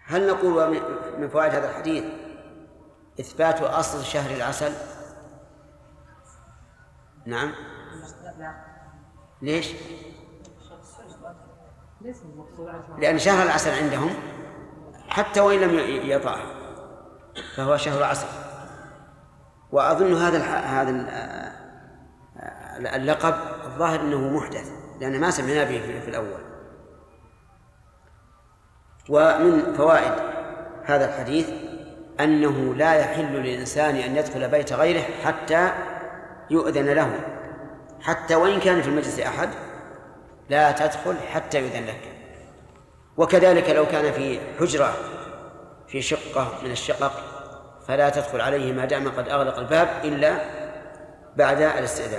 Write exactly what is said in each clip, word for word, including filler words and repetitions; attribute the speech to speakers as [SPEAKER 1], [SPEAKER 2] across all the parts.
[SPEAKER 1] هل نقول من فوائد هذا الحديث إثبات أصل شهر العسل؟ نعم. ليش؟ لأن شهر العسل عندهم حتى وإن لم يطأ فهو شهر عسل. وأظن هذا هذا اللقب الظاهر أنه محدث لأن ما سمعنا به في الأول. ومن فوائد هذا الحديث أنه لا يحل للإنسان أن يدخل بيت غيره حتى يؤذن له، حتى وإن كان في المجلس أحد لا تدخل حتى يؤذن لك. وكذلك لو كان في حجرة في شقة من الشقق فلا تدخل عليه ما دام قد أغلق الباب إلا بعد الاستئذان.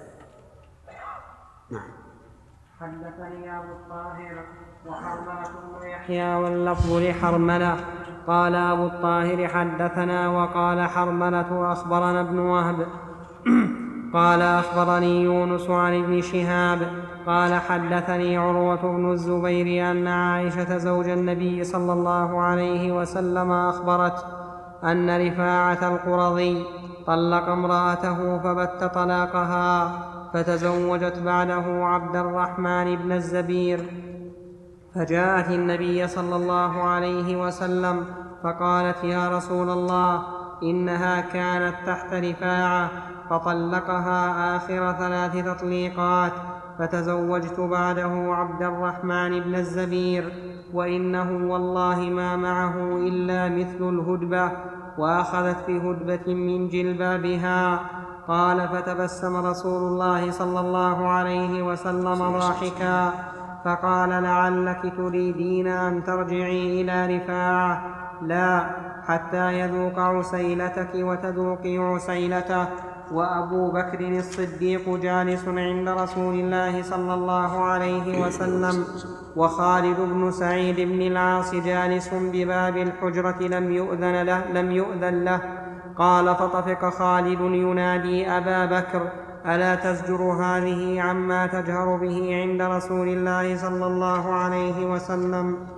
[SPEAKER 1] نعم.
[SPEAKER 2] حدثني أبو الطاهر وحرملة بن يحيى واللفظ لحرملة قال أبو الطاهر حدثنا وقال حرملة أخبرنا ابن وهب قال أخبرني يونس عن ابن شهاب قال حدثني عروة بن الزبير أن عائشة زوج النبي صلى الله عليه وسلم أخبرت أن رفاعة القرظي طلق امرأته فبت طلاقها فتزوجت بعده عبد الرحمن بن الزبير، فجاءت النبي صلى الله عليه وسلم فقالت يا رسول الله إنها كانت تحت رفاعة فطلقها آخر ثلاث تطليقات فتزوجت بعده عبد الرحمن بن الزبير وإنه والله ما معه إلا مثل الهدبة وأخذت بهدبة من جلبابها. قال فتبسم رسول الله صلى الله عليه وسلم ضاحكا فقال لعلك تريدين أن ترجعي إلى رفاعة؟ لا، حتى يذوق عسيلتك وتذوقي عسيلته. وأبو بكر الصديق جالس عند رسول الله صلى الله عليه وسلم وخالد بن سعيد بن العاص جالس بباب الحجرة لم يؤذن له, لم يؤذن له. قال فطفق خالد ينادي أبا بكر ألا تزجر هذه عما تجهر به عند رسول الله صلى الله عليه وسلم؟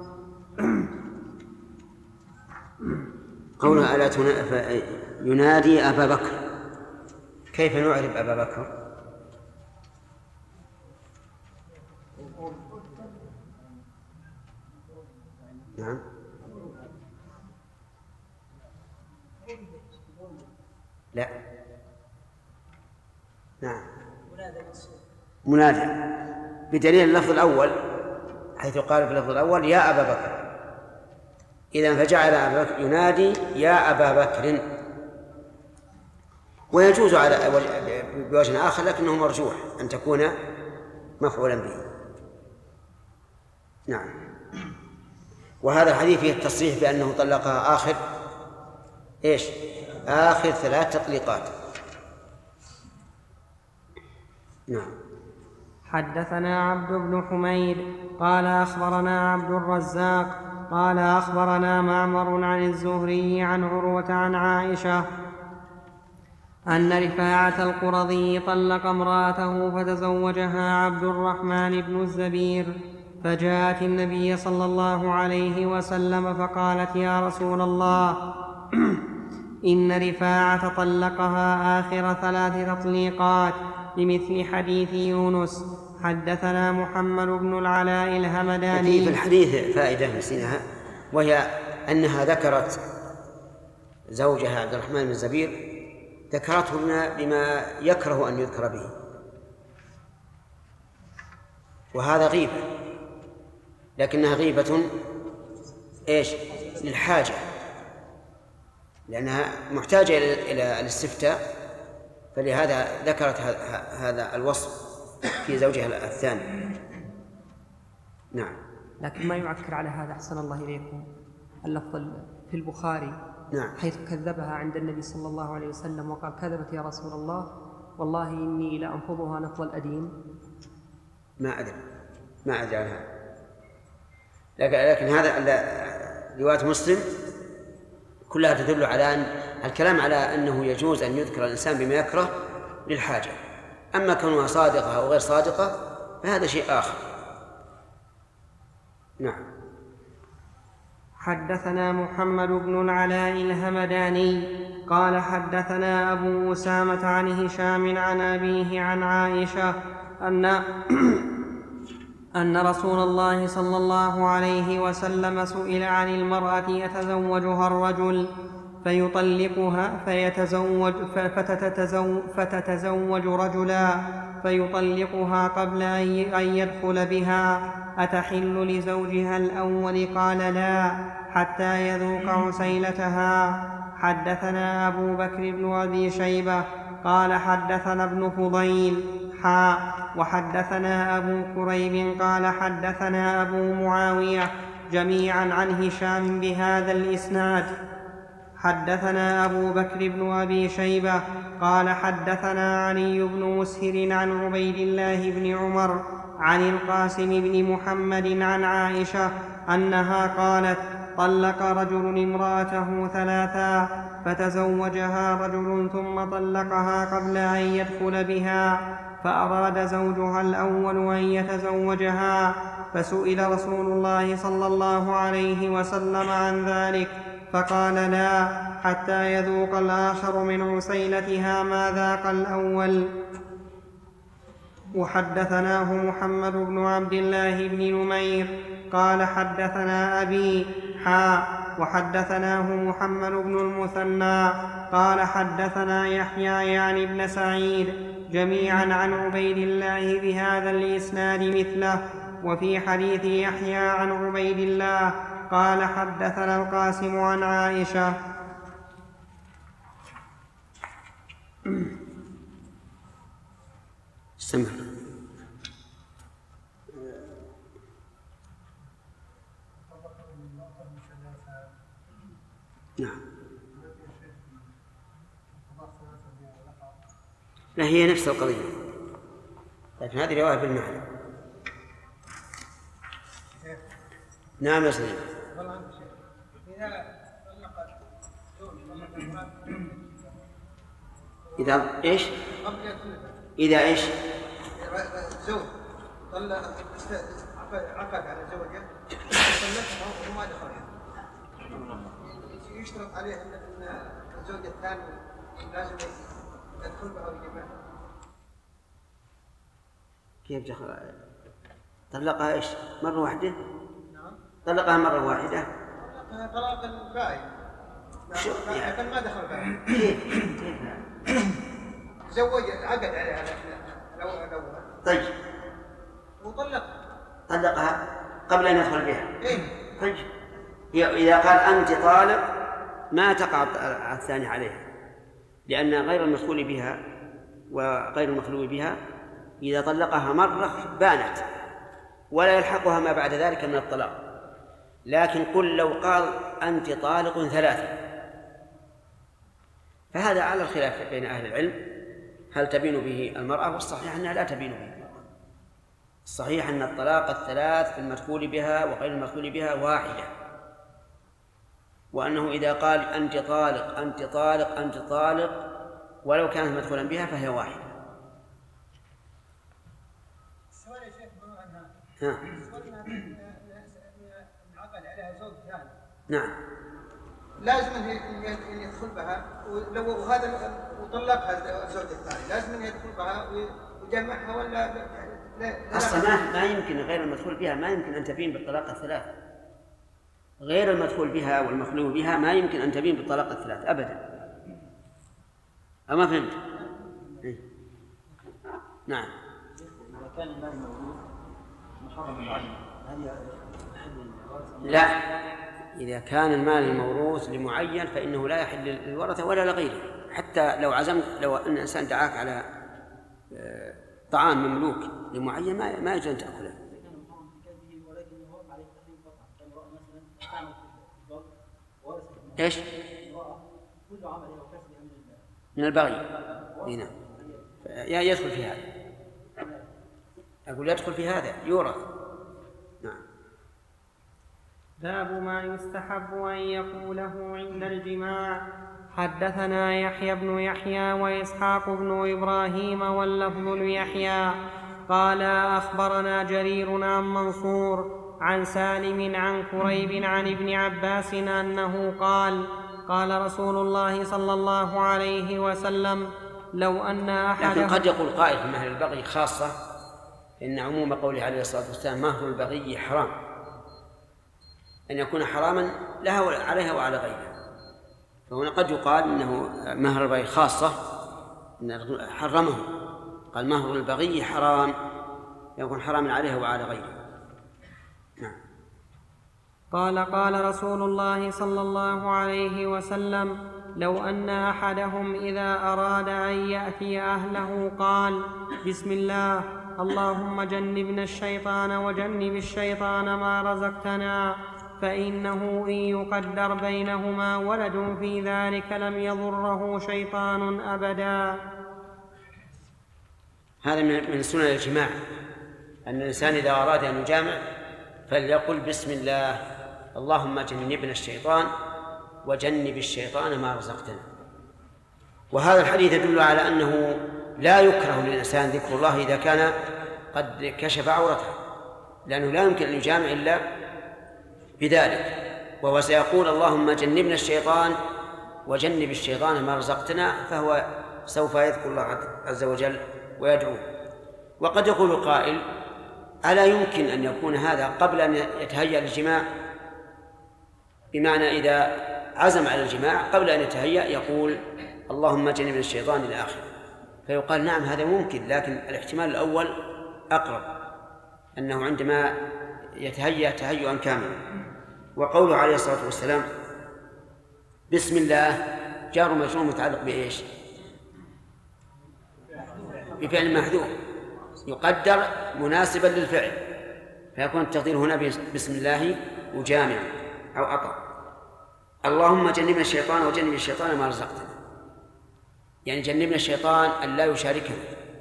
[SPEAKER 1] قولها ألا ينادي أبا بكر، كيف نعرف أبا بكر؟ نعم. لا. نعم. منادى بدليل اللفظ الأول حيث قال في اللفظ الأول يا أبا بكر، إذن فجعل أبا بكر ينادي يا أبا بكر. ويجوز على بوجه آخر لكنه مرجوح أن تكون مفعولا به. نعم. وهذا الحديث فيه التصريح بأنه طلقها آخر إيش؟ آخر ثلاث تطليقات. نعم.
[SPEAKER 2] حدثنا عبد بن حميد قال أخبرنا عبد الرزاق قال أخبرنا معمر عن الزهري عن عروة عن عائشة أن رفاعة القرظي طلق امرأته فتزوجها عبد الرحمن بن الزبير، فجاءت النبي صلى الله عليه وسلم فقالت يا رسول الله إن رفاعة طلقها آخر ثلاث تطليقات بمثل حديث يونس. حدثنا محمد بن العلاء الهمداني.
[SPEAKER 1] في الحديث فائدة نسيناها، وهي أنها ذكرت زوجها عبد الرحمن بن الزبير ذكرته بما, بما يكره أن يذكر به، وهذا غيبة، لكنها غيبة إيش؟ للحاجة، لأنها محتاجة إلى الاستفتاء، فلهذا ذكرت هذا الوصف في زوجها الثاني. نعم.
[SPEAKER 3] لكن ما يعكر على هذا أحسن الله إليكم اللفظ في البخاري
[SPEAKER 1] نعم.
[SPEAKER 3] حيث كذبها عند النبي صلى الله عليه وسلم وقال كذبت يا رسول الله والله إني لأنفضها نفض الأديم.
[SPEAKER 1] ما أدري ما أدري عنها، لكن, لكن هذا رواية مسلم كلها تدل على أن الكلام على أنه يجوز أن يذكر الإنسان بما يكره للحاجة، أما كونها صادقة أو غير صادقة فهذا شيء آخر. نعم.
[SPEAKER 2] حدثنا محمد بن العلاء الهمداني قال حدثنا أبو أسامة عن هشام عن أبيه عن عائشة أن أن رسول الله صلى الله عليه وسلم سئل عن المرأة يتزوجها الرجل فيطلقها فيتزوج فتتزوج, فتتزوج رجلا فيطلقها قبل أن يدخل بها أتحل لزوجها الأول؟ قال لا حتى يذوق عسيلتها. حدثنا أبو بكر بن أبي شيبة قال حدثنا ابن فضيل حا وحدثنا أبو كريب قال حدثنا أبو معاوية جميعا عن هشام بهذا الإسناد. حدثنا أبو بكر بن أبي شيبة قال حدثنا علي بن مسهر عن عبيد الله بن عمر عن القاسم بن محمد عن عائشة أنها قالت طلق رجل امرأته ثلاثا فتزوجها رجل ثم طلقها قبل أن يدخل بها فأراد زوجها الأول أن يتزوجها فسئل رسول الله صلى الله عليه وسلم عن ذلك فقال لا حتى يذوق الآخر من عسيلتها ما ذاق الأول. وحدثناه محمد بن عبد الله بن نمير قال حدثنا أبي حا وحدثناه محمد بن المثنى قال حدثنا يحيى يعني بن سعيد جميعا عن عبيد الله بهذا الإسناد مثله. وفي حديث يحيى عن عبيد الله قال حدثنا القاسم عن عائشة.
[SPEAKER 1] استمر. نعم. لا هي نفس القضية لكن هذه رواية بالمعنى. نعم يا سيدي. إذا إيش؟ إذا إيش؟
[SPEAKER 4] زوج طلق عقد على زوجة طلقها وما دخلها يشترط عليه أن الزوج الثاني لازم يدخل بها ويجمعها.
[SPEAKER 1] كيف دخل؟ طلقها إيش؟ مرة واحدة؟
[SPEAKER 4] نعم.
[SPEAKER 1] طلقها مرة واحدة؟
[SPEAKER 4] طلقها طلاقا بائن. لكن ما دخل بها.
[SPEAKER 1] كيف؟
[SPEAKER 4] زوج عقد عليها لو لو.
[SPEAKER 1] طيب.
[SPEAKER 4] وطلق.
[SPEAKER 1] طلقها قبل أن يدخل بها.
[SPEAKER 4] إيه.
[SPEAKER 1] طيب. إذا قال أنت طالق ما تقع الثاني عليها لأن غير المدخول بها وغير المخلوق بها إذا طلقها مرة بانت ولا يلحقها ما بعد ذلك من الطلاق. لكن قل لو قال أنت طالق ثلاثة فهذا على الخلاف بين أهل العلم هل تبين به المرأة، والصحيح أنها لا تبين به المرأة. الصحيح أن الطلاق الثلاث في المدخول بها وغير المدخول بها واحدة، وأنه إذا قال أنت طالق أنت طالق أنت طالق ولو كانت مدخولا بها فهي واحدة.
[SPEAKER 4] السؤال يا شيخ بما أنها
[SPEAKER 1] ها.
[SPEAKER 4] عقد عليها زوج ثاني.
[SPEAKER 1] نعم.
[SPEAKER 4] لازم أن يدخل بها ولو وهذا وطلقها الزوج الثاني لازم أن يدخل بها ويجمعها ولا لا؟
[SPEAKER 1] أصلا ما ما يمكن غير المدخول بها ما يمكن أن تبين بالطلاق الثلاث. غير المدخول بها والمخلوق بها ما يمكن أن تبين بالطلاق الثلاث أبدا. أما فهمت؟ إيه؟ نعم.
[SPEAKER 5] إذا كان المال موجود محرم معين هل
[SPEAKER 1] لا، إذا كان المال الموروث لمعين فإنه لا يحل للورثة ولا لغيره. حتى لو عزمت لو أن الإنسان دعاك على طعام مملوك لمعين ما ما يجوز أن تأكله. إيش؟ من البغي. هنا يدخل في هذا. أقول يدخل في هذا يورث. نعم.
[SPEAKER 2] باب ما يستحب أن يقوله عند الجماع. حدثنا يحيى بن يحيى وإسحاق بن إبراهيم واللفظ ليحيى قال أخبرنا جرير عن منصور عن سالم عن كريب عن ابن عباس أنه قال قال رسول الله صلى الله عليه وسلم لو أن أحدهم.
[SPEAKER 1] لكن قد يقول قائل في مهر البغي خاصة، إن عموم قوله عليه الصلاة والسلام مهر البغي حرام، أن يكون حراما لها عليها وعلى غيرها. فهنا قد يقال إنه مهر البغي خاصة، إن حرمه، قال مهر البغي حرام، يكون حراما عليها وعلى غيرها. نعم.
[SPEAKER 2] قال قال رسول الله صلى الله عليه وسلم لو أن أحدهم إذا أراد أن يأتي أهله قال بسم الله اللهم جنبنا الشيطان وجنب الشيطان ما رزقتنا، فإنه إن يقدر بينهما ولد في ذلك لم يضره شيطان أبدا.
[SPEAKER 1] هذا من سنن الجماع، أن الإنسان إذا أراد أن يجامع فليقل بسم الله اللهم جنبنا الشيطان وجنب الشيطان ما رزقتنا. وهذا الحديث يدل على أنه لا يكره للإنسان ذكر الله إذا كان قد كشف عورته، لأنه لا يمكن أن يجامع إلا بذلك. وهو سيقول اللهم جنبنا الشيطان وجنب الشيطان ما رزقتنا، فهو سوف يذكر الله عز وجل ويدعوه. وقد يقول قائل ألا يمكن أن يكون هذا قبل أن يتهيأ للجماع؟ بمعنى إذا عزم على الجماع قبل أن يتهيأ يقول اللهم جنبنا الشيطان إلى آخره، فيقال نعم هذا ممكن، لكن الاحتمال الأول أقرب، أنه عندما يتهيأ تهيئا كاملا. وقوله عليه الصلاة والسلام بسم الله جار مجرور متعلق بإيش؟ بفعل محذوف يقدر مناسبا للفعل، فيكون التقدير هنا بسم الله وجامع أو أطع. اللهم جنبنا الشيطان وجنب الشيطان ما رزقتنا، يعني جنبنا الشيطان أن لا يشاركنا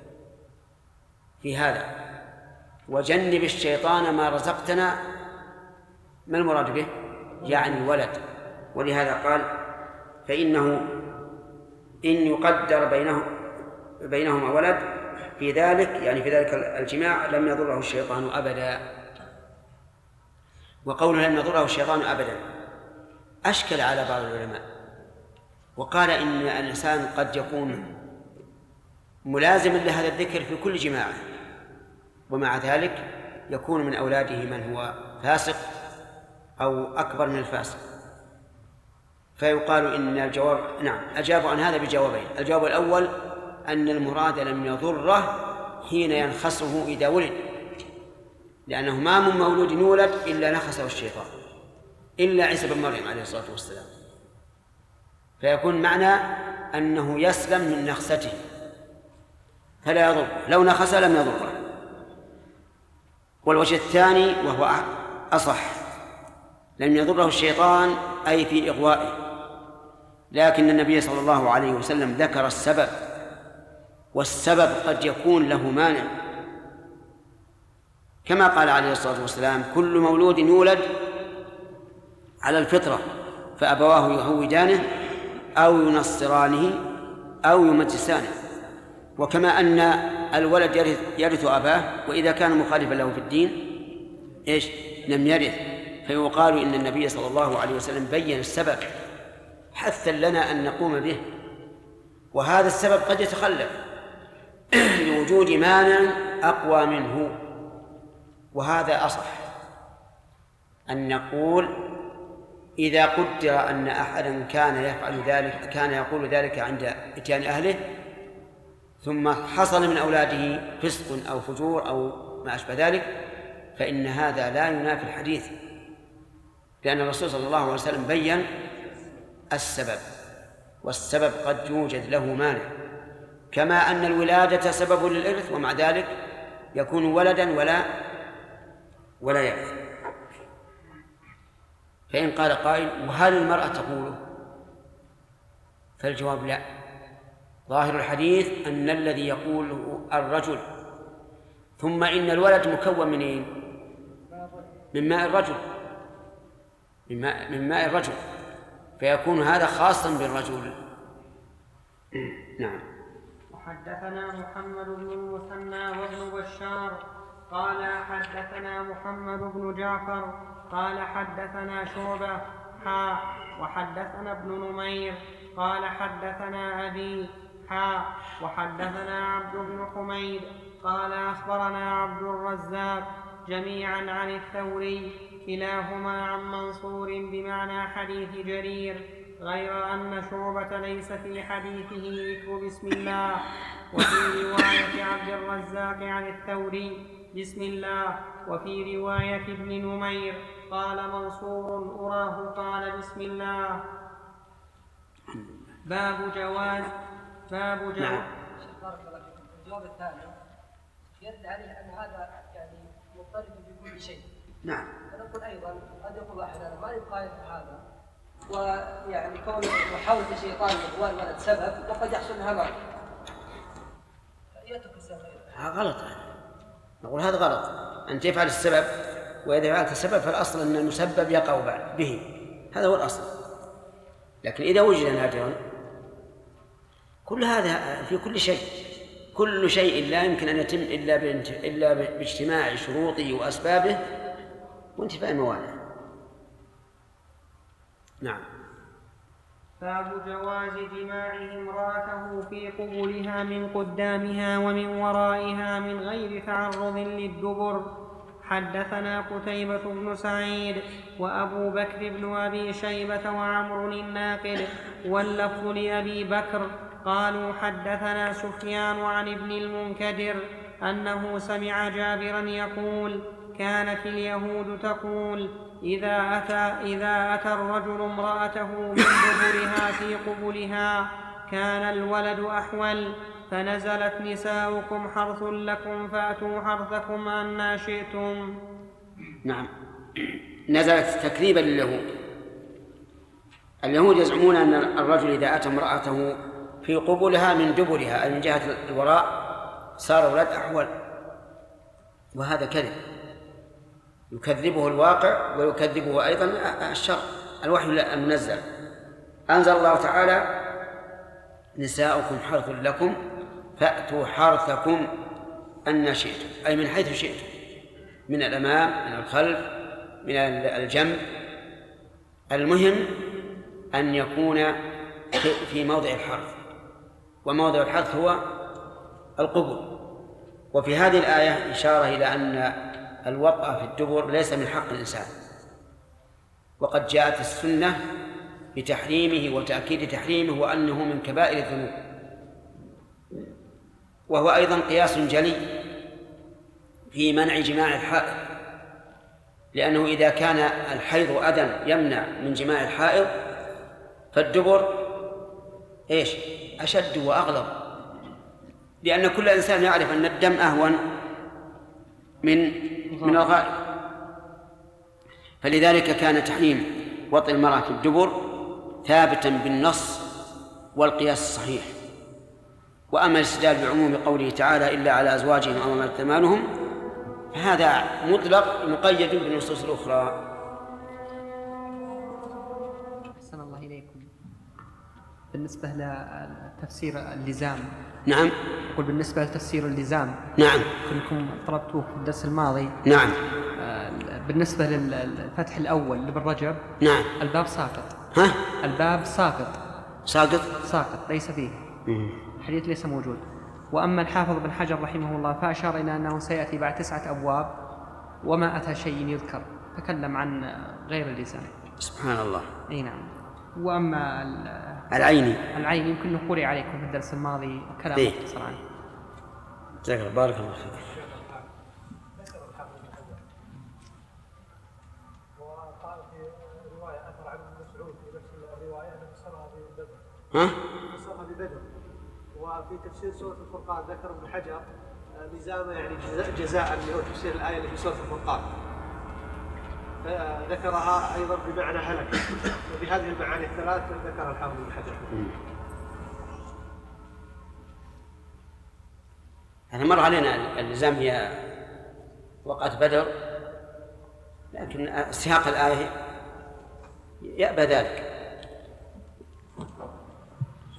[SPEAKER 1] في هذا، وجنب الشيطان ما رزقتنا ما المراد به؟ يعني الولد. ولهذا قال فإنه إن يقدر بينه بينهما ولد في ذلك، يعني في ذلك الجماع لم يضره الشيطان أبدا. وقوله لم يضره الشيطان أبدا أشكل على بعض العلماء، وقال إن الإنسان قد يكون ملازما لهذا الذكر في كل جماعة، ومع ذلك يكون من أولاده من هو فاسق أو أكبر من الفاسق، فيقال إن الجواب نعم أجابوا عن هذا بجوابين. الجواب الأول أن المراد لم يضره حين ينخسه إذا ولد، لأنه ما من مولود يولد إلا نخسه الشيطان إلا عيسى بن مريم عليه الصلاة والسلام، فيكون معنى أنه يسلم من نخسته فلا يضر، لو نخس لم يضره. والوجه الثاني وهو أصح لم يضره الشيطان أي في إغوائه، لكن النبي صلى الله عليه وسلم ذكر السبب، والسبب قد يكون له مانع، كما قال عليه الصلاة والسلام كل مولود يولد على الفطرة فأبواه يهودانه أو ينصرانه أو يمجسانه. وكما أن الولد يرث, يرث أباه، وإذا كان مخالفا له في الدين إيش لم يرث، فيقال إن النبي صلى الله عليه وسلم بين السبب حثا لنا أن نقوم به، وهذا السبب قد يتخلف لوجود مانع أقوى منه. وهذا أصح أن نقول إذا قدر أن أحدا كان يفعل ذلك كان يقول ذلك عند إتيان أهله ثم حصل من أولاده فسق أو فجور أو ما أشبه ذلك، فإن هذا لا ينافي الحديث، لأن الرسول صلى الله عليه وسلم بين السبب، والسبب قد يوجد له مانع، كما أن الولادة سبب للإرث ومع ذلك يكون ولدا ولا ولا يرث. فإن قال قائل وهل المرأة تقوله؟ فالجواب لا، ظاهر الحديث أن الذي يقوله الرجل، ثم إن الولد مكون من إيه؟ من ماء الرجل، من ماء, من ماء الرجل، فيكون هذا خاصا بالرجل.
[SPEAKER 2] نعم. وحدثنا محمد بن المثنى وابن بشار قال حدثنا محمد بن جعفر قال حدثنا شعبة حاء وحدثنا ابن نمير قال حدثنا أبي حاء وحدثنا عبد بن حميد قال أخبرنا عبد الرزاق جميعا عن الثوري كلاهما عن منصور بمعنى حديث جرير غير أن شعبة ليس في حديثه ذكر بسم الله. وفي رواية عبد الرزاق عن الثوري بسم الله، وفي رواية ابن نمير قال منصور أراه قال بسم الله. باب جواز باب جواز
[SPEAKER 1] نعم.
[SPEAKER 3] بارك الله فيكم. الجواب الثاني يرد عليه أن هذا يعني مضطرب في كل شيء.
[SPEAKER 1] نعم.
[SPEAKER 3] فنقول أيضا قد يقول أحدنا ما يبقى هذا ويعني كون محاولة الشيطان لإغواء الولد سبب وقد يحصل لها مرض. يترك السبب.
[SPEAKER 1] هذا غلط. نقول هذا غلط أن تفعل السبب، وإذا فعلت السبب فالأصل أن المسبب يقع به، هذا هو الأصل. لكن إذا وجد نادرا كل هذا في كل شيء، كل شيء لا يمكن أن يتم إلا إلا باجتماع شروطه وأسبابه وانتفاء الموانع. نعم.
[SPEAKER 2] باب جواز جماعه امرأته في قبلها من قدامها ومن ورائها من غير تعرض للدبر. حدثنا قتيبة بن سعيد وأبو بكر بن أبي شيبة وعمر الناقد واللفظ لأبي بكر قالوا حدثنا سفيان عن ابن المنكدر أنه سمع جابرا يقول كانت اليهود تقول إذا أتى, إذا أتى الرجل امرأته من دبرها في قبلها كان الولد أحول، فنزلت نساؤكم حرث لكم فأتوا حرثكم أنى شئتم.
[SPEAKER 1] نعم. نزلت تكذيبا لليهود. اليهود يزعمون أن الرجل إذا أتى امرأته في قبلها من دبرها أي من جهة الوراء صار الولد أحول، وهذا كذب يكذبه الواقع ويكذبه أيضا الشرع الوحي المنزل. أنزل الله تعالى نساؤكم حرث لكم فأتوا حرثكم أن شئتم، أي من حيث شئتم، من الأمام من الخلف من الجنب، المهم أن يكون في موضع الحرث، وموضع الحرث هو القبل. وفي هذه الآية إشارة إلى أن الوطأ في الدبر ليس من حق الإنسان، وقد جاءت السنة بتحريمه وتأكيد تحريمه وأنه من كبائر الذنوب، وهو أيضا قياس جلي في منع جماع الحائض، لأنه إذا كان الحيض أذى يمنع من جماع الحائض فالدبر إيش أشد وأغلظ، لأن كل إنسان يعرف أن الدم أهون من من الغائب. فلذلك كان تحريم وطئ المرأة في الدبر ثابتا بالنص والقياس الصحيح. وأما الاستدلال بعموم قوله تعالى إلا على أزواجهم أو ما ملكت أيمانهم فهذا مطلق مقيد بالنصوص الأخرى.
[SPEAKER 3] أحسن الله إليكم. بالنسبة لتفسير اللزام،
[SPEAKER 1] نعم.
[SPEAKER 3] أقول بالنسبة لتفسير اللزام،
[SPEAKER 1] نعم.
[SPEAKER 3] كنتم طلبتوه في الدرس الماضي.
[SPEAKER 1] نعم.
[SPEAKER 3] بالنسبة للفتح الأول لابن رجب،
[SPEAKER 1] نعم.
[SPEAKER 3] الباب ساقط.
[SPEAKER 1] ها؟
[SPEAKER 3] الباب ساقط.
[SPEAKER 1] ساقط؟
[SPEAKER 3] ساقط ليس فيه. الحديث ليس موجود. وأما الحافظ بن حجر رحمه الله فأشار إلى أنه سيأتي بعد تسعة أبواب وما أتى شيء يذكر، تكلم عن غير اللزام.
[SPEAKER 1] سبحان الله.
[SPEAKER 3] أي نعم. وأما
[SPEAKER 1] العيني
[SPEAKER 3] العيني يمكن قرئ عليكم في الدرس الماضي كلام
[SPEAKER 1] إيه؟
[SPEAKER 3] مختصر عنه.
[SPEAKER 1] جزاك بارك الله فيك.
[SPEAKER 6] وقال في رواية أثر عن ابن مسعود في نفس الرواية أنه فسرها ببدر.
[SPEAKER 1] ها؟
[SPEAKER 6] فسرها ببدر. وفي تفسير سورة الفرقان ذكر ابن حجر لزامه يعني جزاء, جزاء اللي هو تفسير الآية اللي في سورة الفرقان. ذكرها أيضا بمعنى هلك، وبهذه المعاني الثلاث ذكر الحافظ بن حجر.
[SPEAKER 1] أنا مر علينا اللزام هي وقعة بدر، لكن سياق الآية يأبى ذلك.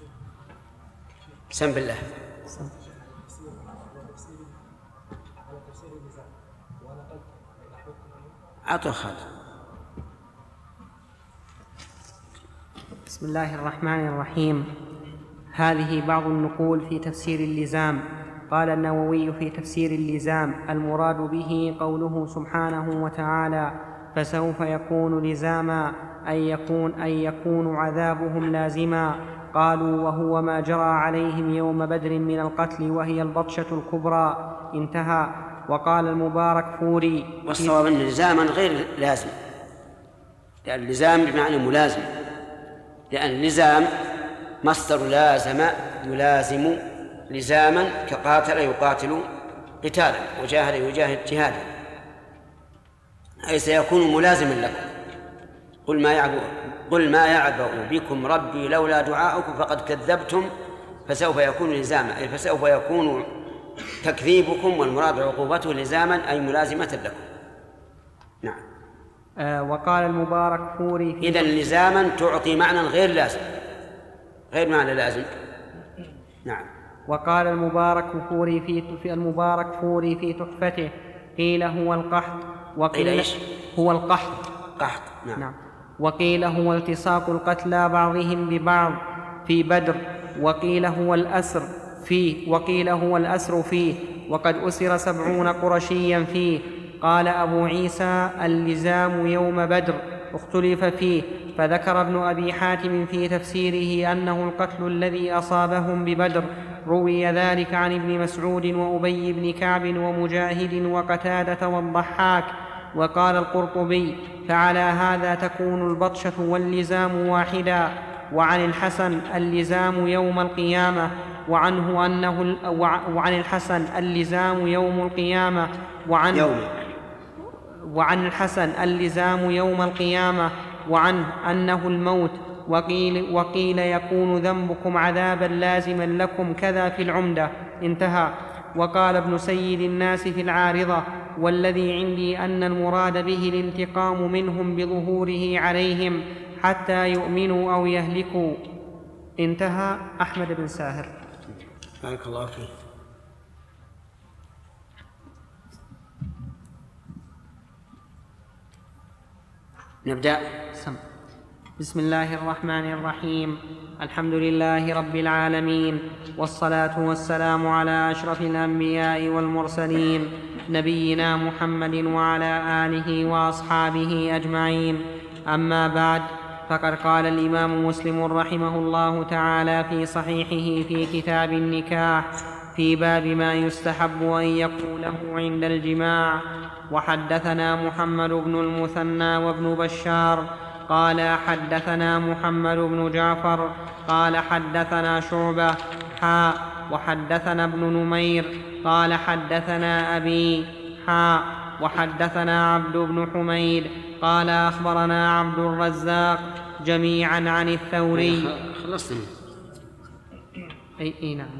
[SPEAKER 1] بسم بالله.
[SPEAKER 6] تفسير اللزام وأنا قد
[SPEAKER 1] عطوا خالد.
[SPEAKER 2] بسم الله الرحمن الرحيم. هذه بعض النقول في تفسير اللزام. قال النووي في تفسير اللزام: المراد به قوله سبحانه وتعالى: فسوف يكون لزاما، أن يكون, أن يكون عذابهم لازما. قالوا: وهو ما جرى عليهم يوم بدر من القتل، وهي البطشة الكبرى. انتهى. وقال المبارك فوري:
[SPEAKER 1] والصواب أن لزاما غير لازم، لأن اللزام بمعنى ملازم، لأن اللزام مصدر لازم يلازم لزاما، كقاتل يقاتل قتالا، وجاهد يجاهد جهادا، أي سيكون ملازما لكم. قل ما يعبأ قل ما يعبأ بكم ربي لولا دعاؤكم فقد كذبتم فسوف يكون لزاما، أي فسوف يكون تكذيبكم والمراد عقوبته لزاما، أي ملازمة لكم. نعم.
[SPEAKER 2] آه وقال المبارك فوري:
[SPEAKER 1] إذن لزاما تعطي معنى غير لازم، غير معنى لازم. نعم.
[SPEAKER 2] وقال المبارك فوري في, في المبارك فوري في تحفته: قيل هو القحط، وقيل هو القحط
[SPEAKER 1] قحط. نعم.
[SPEAKER 2] نعم. وقيل هو التصاق القتلى بعضهم ببعض في بدر، وقيل هو الأسر فيه وقيل هو الأسر فيه وقد أسر سبعون قرشيا فيه. قال أبو عيسى: اللزام يوم بدر اختلف فيه، فذكر ابن أبي حاتم في تفسيره أنه القتل الذي أصابهم ببدر. روي ذلك عن ابن مسعود وأبي بن كعب ومجاهد وقتادة والضحاك. وقال القرطبي: فعلى هذا تكون البطشة واللزام واحدا. وعن الحسن: اللزام يوم القيامة، وعنه أنه وعن الحسن: اللزام يوم القيامة، وعن
[SPEAKER 1] يوم
[SPEAKER 2] وعن الحسن: اللزام يوم القيامة، وعنه أنه الموت. وقيل, وقيل يكون ذنبكم عذابا لازما لكم، كذا في العمدة. انتهى. وقال ابن سيد الناس في العارضة: والذي عندي أن المراد به الانتقام منهم بظهوره عليهم حتى يؤمنوا أو يهلكوا. انتهى. أحمد بن ساهر.
[SPEAKER 1] بارك الله فيك. نبدأ.
[SPEAKER 2] سم. بسم الله الرحمن الرحيم. الحمد لله رب العالمين، والصلاة والسلام على أشرف الأنبياء والمرسلين، نبينا محمد وعلى آله وأصحابه أجمعين. أما بعد، فقد قال الإمام مسلم رحمه الله تعالى في صحيحه في كتاب النكاح في باب ما يستحب أن يقوله عند الجماع: وحدثنا محمد بن المثنى وابن بشار قال حدثنا محمد بن جعفر قال حدثنا شعبة حاء وحدثنا ابن نمير قال حدثنا أبي حاء وحدثنا عبد بن حميد قال أخبرنا عبد الرزاق جميعا عن الثوري.
[SPEAKER 1] خلصنا.
[SPEAKER 2] أي, أي نعم.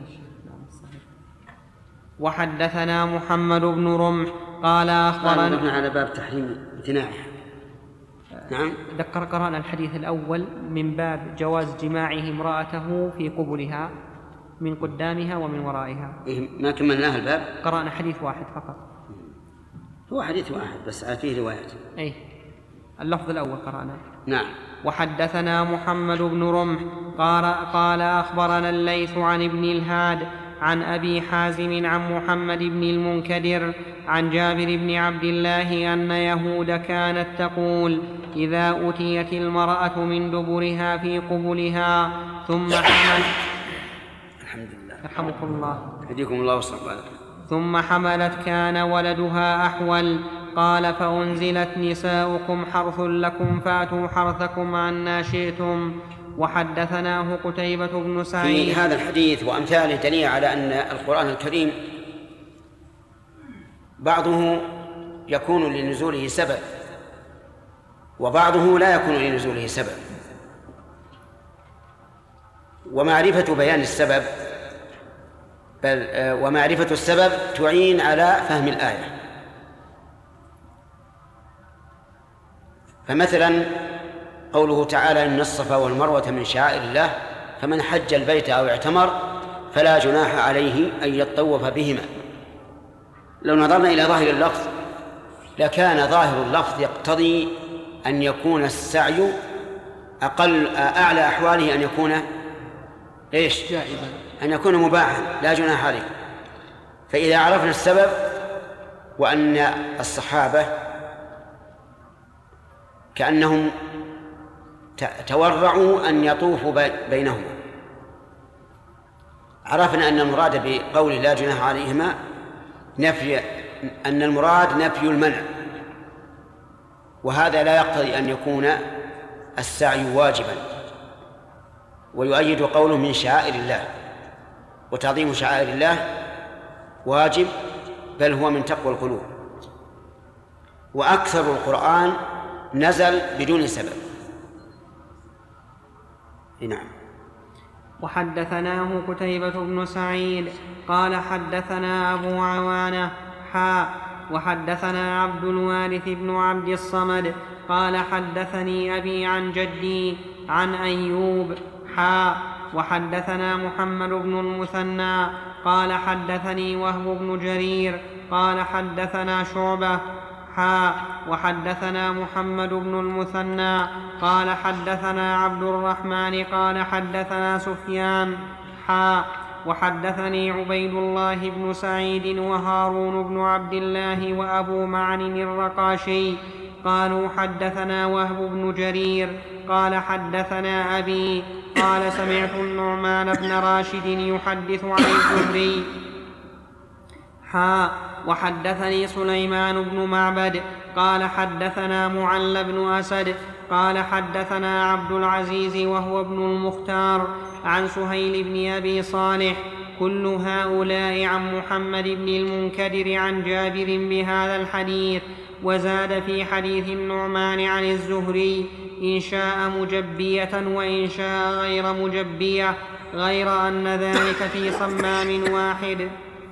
[SPEAKER 2] وحدثنا محمد بن رمح قال أخبرنا.
[SPEAKER 1] نحن على باب تحريم امتناعه. نعم.
[SPEAKER 2] ذكر قرأنا الحديث الأول من باب جواز جماعه امرأته في قبلها من قدامها ومن ورائها.
[SPEAKER 1] إيه ما كملناه الباب.
[SPEAKER 2] قرأنا حديث واحد فقط.
[SPEAKER 1] هو حديث واحد بس فيه روايات.
[SPEAKER 2] أي اللفظ الأول قرأنا.
[SPEAKER 1] نعم.
[SPEAKER 2] وحدثنا محمد بن رمح قال, قال أخبرنا الليث عن ابن الهاد عن أبي حازم عن محمد بن المنكدر عن جابر بن عبد الله أن يهود كانت تقول: إذا أتيت المرأة من دبرها في قبلها ثم حملت
[SPEAKER 1] الحمد لله
[SPEAKER 2] يرحمكم الله
[SPEAKER 1] يهديكم الله ويصلح
[SPEAKER 2] ثم حملت كان ولدها أحول. قال: فأنزلت: نساؤكم حرث لكم فأتوا حرثكم عنا شئتم. وحدثناه قتيبة بن سعيد.
[SPEAKER 1] في هذا الحديث وأمثاله دليل على أن القرآن الكريم بعضه يكون لنزوله سبب وبعضه لا يكون لنزوله سبب، ومعرفة بيان السبب بل ومعرفة السبب تعين على فهم الآية. فمثلا قوله تعالى: إن الصفا والمروة من شعائر الله فمن حج البيت أو اعتمر فلا جناح عليه أن يطوف بهما. لو نظرنا إلى ظاهر اللفظ لكان ظاهر اللفظ يقتضي أن يكون السعي أقل أعلى أحواله أن يكون إيش؟
[SPEAKER 3] جائزا،
[SPEAKER 1] أن يكون مباحا لا جناح عليه. فإذا عرفنا السبب وأن الصحابة كأنهم تورعوا أن يطوفوا بينهما، عرفنا أن المراد بقول لا جناح عليهما نفي، أن المراد نفي المنع، وهذا لا يقتضي أن يكون السعي واجبا. ويؤيد قوله من شعائر الله، وتعظيم شعائر الله واجب بل هو من تقوى القلوب. وأكثر القرآن نزل بدون سبب. نعم.
[SPEAKER 2] وحدثناه قتيبة بن سعيد قال حدثنا أبو عوانة حاء وحدثنا عبد الوارث بن عبد الصمد قال حدثني أبي عن جدي عن أيوب حاء وحدثنا محمد بن المثنى قال حدثني وهب بن جرير قال حدثنا شعبة حاء وحدثنا محمد بن المثنى قال حدثنا عبد الرحمن قال حدثنا سفيان حاء وحدثني عبيد الله بن سعيد وهارون بن عبد الله وأبو معن الرقاشي قالوا حدثنا وهب بن جرير قال حدثنا أبي قال سمعت النعمان بن راشد يحدث عن الزهري حاء وحدثني سليمان بن معبد قال حدثنا معل بن أسد قال حدثنا عبد العزيز وهو ابن المختار عن سهيل بن أبي صالح كل هؤلاء عن محمد بن المنكدر عن جابر بهذا الحديث. وزاد في حديث النعمان عن الزهري إن شاء مجبية وإن شاء غير مجبية، غير أن ذلك في صمام واحد.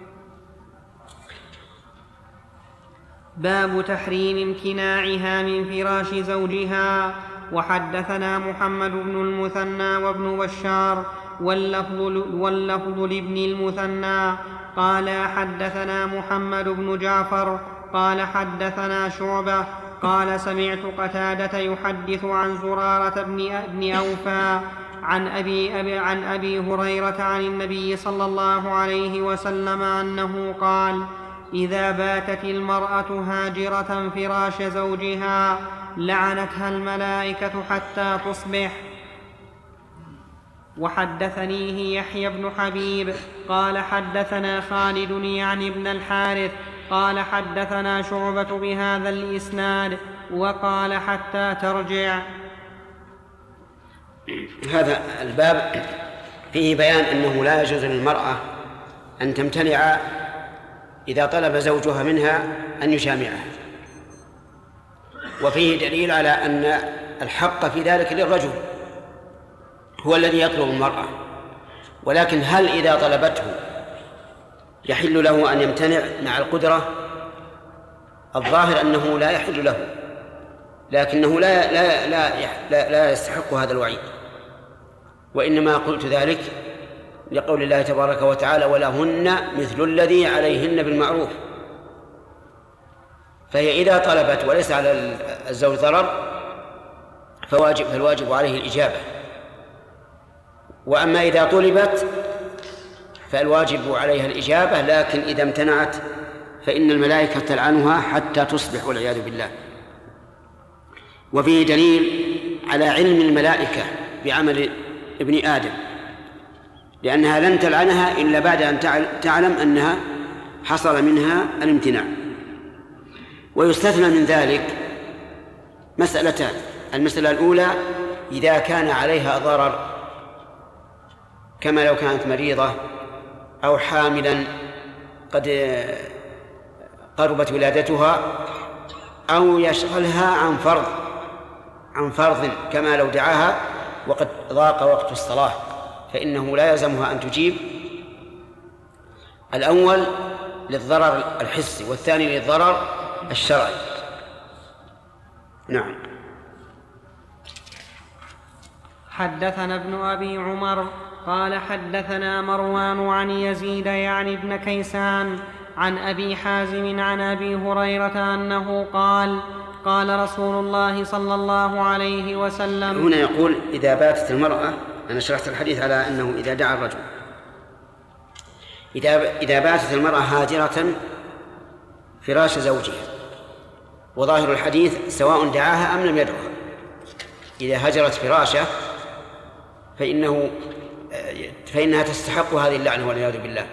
[SPEAKER 2] باب تحريم امتناعها من فراش زوجها. وحدثنا محمد بن المثنى وابن بشار واللفظ, واللفظ لابن المثنى قال حدثنا محمد بن جعفر قال حدثنا شعبة قال سمعت قتادة يحدث عن زرارة بن أوفى عن أبي, أبي, عن أبي هريرة عن النبي صلى الله عليه وسلم أنه قال إذا باتت المرأة هاجرة فراش زوجها لعنتها الملائكة حتى تصبح. وحدثنيه يحيى بن حبيب قال حدثنا خالد يعني ابن الحارث قال حدثنا شعبة بهذا الإسناد وقال حتى ترجع.
[SPEAKER 1] هذا الباب فيه بيان أنه لا يجوز للمرأة أن تمتنع إذا طلب زوجها منها أن يجامعها، وفيه دليل على أن الحق في ذلك للرجل هو الذي يطلب المرأة، ولكن هل إذا طلبته يحل له أن يمتنع مع القدرة؟ الظاهر أنه لا يحل له، لكنه لا, لا, لا, لا, لا يستحق هذا الوعيد، وإنما قلت ذلك لقول الله تبارك وتعالى ولهن مثل الذي عليهن بالمعروف. فهي إذا طلبت وليس على الزوج ضرر فواجب فالواجب عليه الإجابة، وأما إذا طلبت فالواجب عليها الإجابة، لكن إذا امتنعت فإن الملائكة تلعنها حتى تصبح والعياذ بالله. وفيه دليل على علم الملائكة بعمل ابن آدم، لأنها لن تلعنها إلا بعد أن تعلم أنها حصل منها الامتناع. ويستثنى من ذلك مسألتان: المسألة الأولى إذا كان عليها ضرر، كما لو كانت مريضة أو حاملا قد قربت ولادتها، أو يشغلها عن فرض عن فرض كما لو دعاها وقد ضاق وقت الصلاة، فإنه لا يلزمها أن تجيب. الأول للضرر الحسي والثاني للضرر الشرعي. نعم.
[SPEAKER 2] حدثنا ابن أبي عمر قال حدثنا مروان عن يزيد يعني ابن كيسان عن أبي حازم عن أبي هريرة أنه قال قال رسول الله صلى الله عليه وسلم.
[SPEAKER 1] هنا يقول إذا باتت المرأة، أنا شرحت الحديث على أنه إذا دعا الرجل، إذا إذا باتت المرأة هاجرة فراش زوجها، وظاهر الحديث سواء دعاها أم لم يدعها، إذا هجرت فراشه فإنه فإنها تستحق هذه اللعنة والعياذ بالله،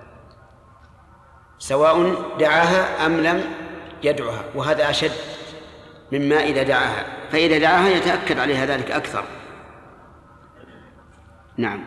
[SPEAKER 1] سواء دعاها أم لم يدعها، وهذا أشد مما إذا دعاها، فإذا دعاها يتأكد عليها ذلك أكثر. نعم.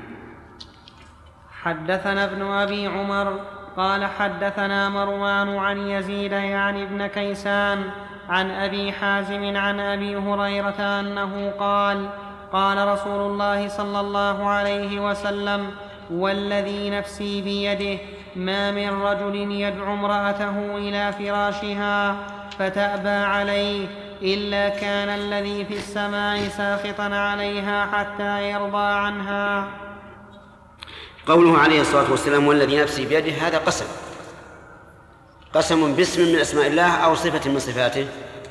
[SPEAKER 2] حدثنا ابن أبي عمر قال حدثنا مروان عن يزيد يعني ابن كيسان عن أبي حازم عن أبي هريرة أنه قال قال رسول الله صلى الله عليه وسلم والذي نفسي بيده ما من رجل يدعو امرأته إلى فراشها فتأبى عليه إلا كان الذي في السماء ساخطا عليها حتى يرضى عنها.
[SPEAKER 1] قوله عليه الصلاة والسلام والذي نفسي بيده، هذا قسم قسم باسم من أسماء الله أو صفة من صفاته؟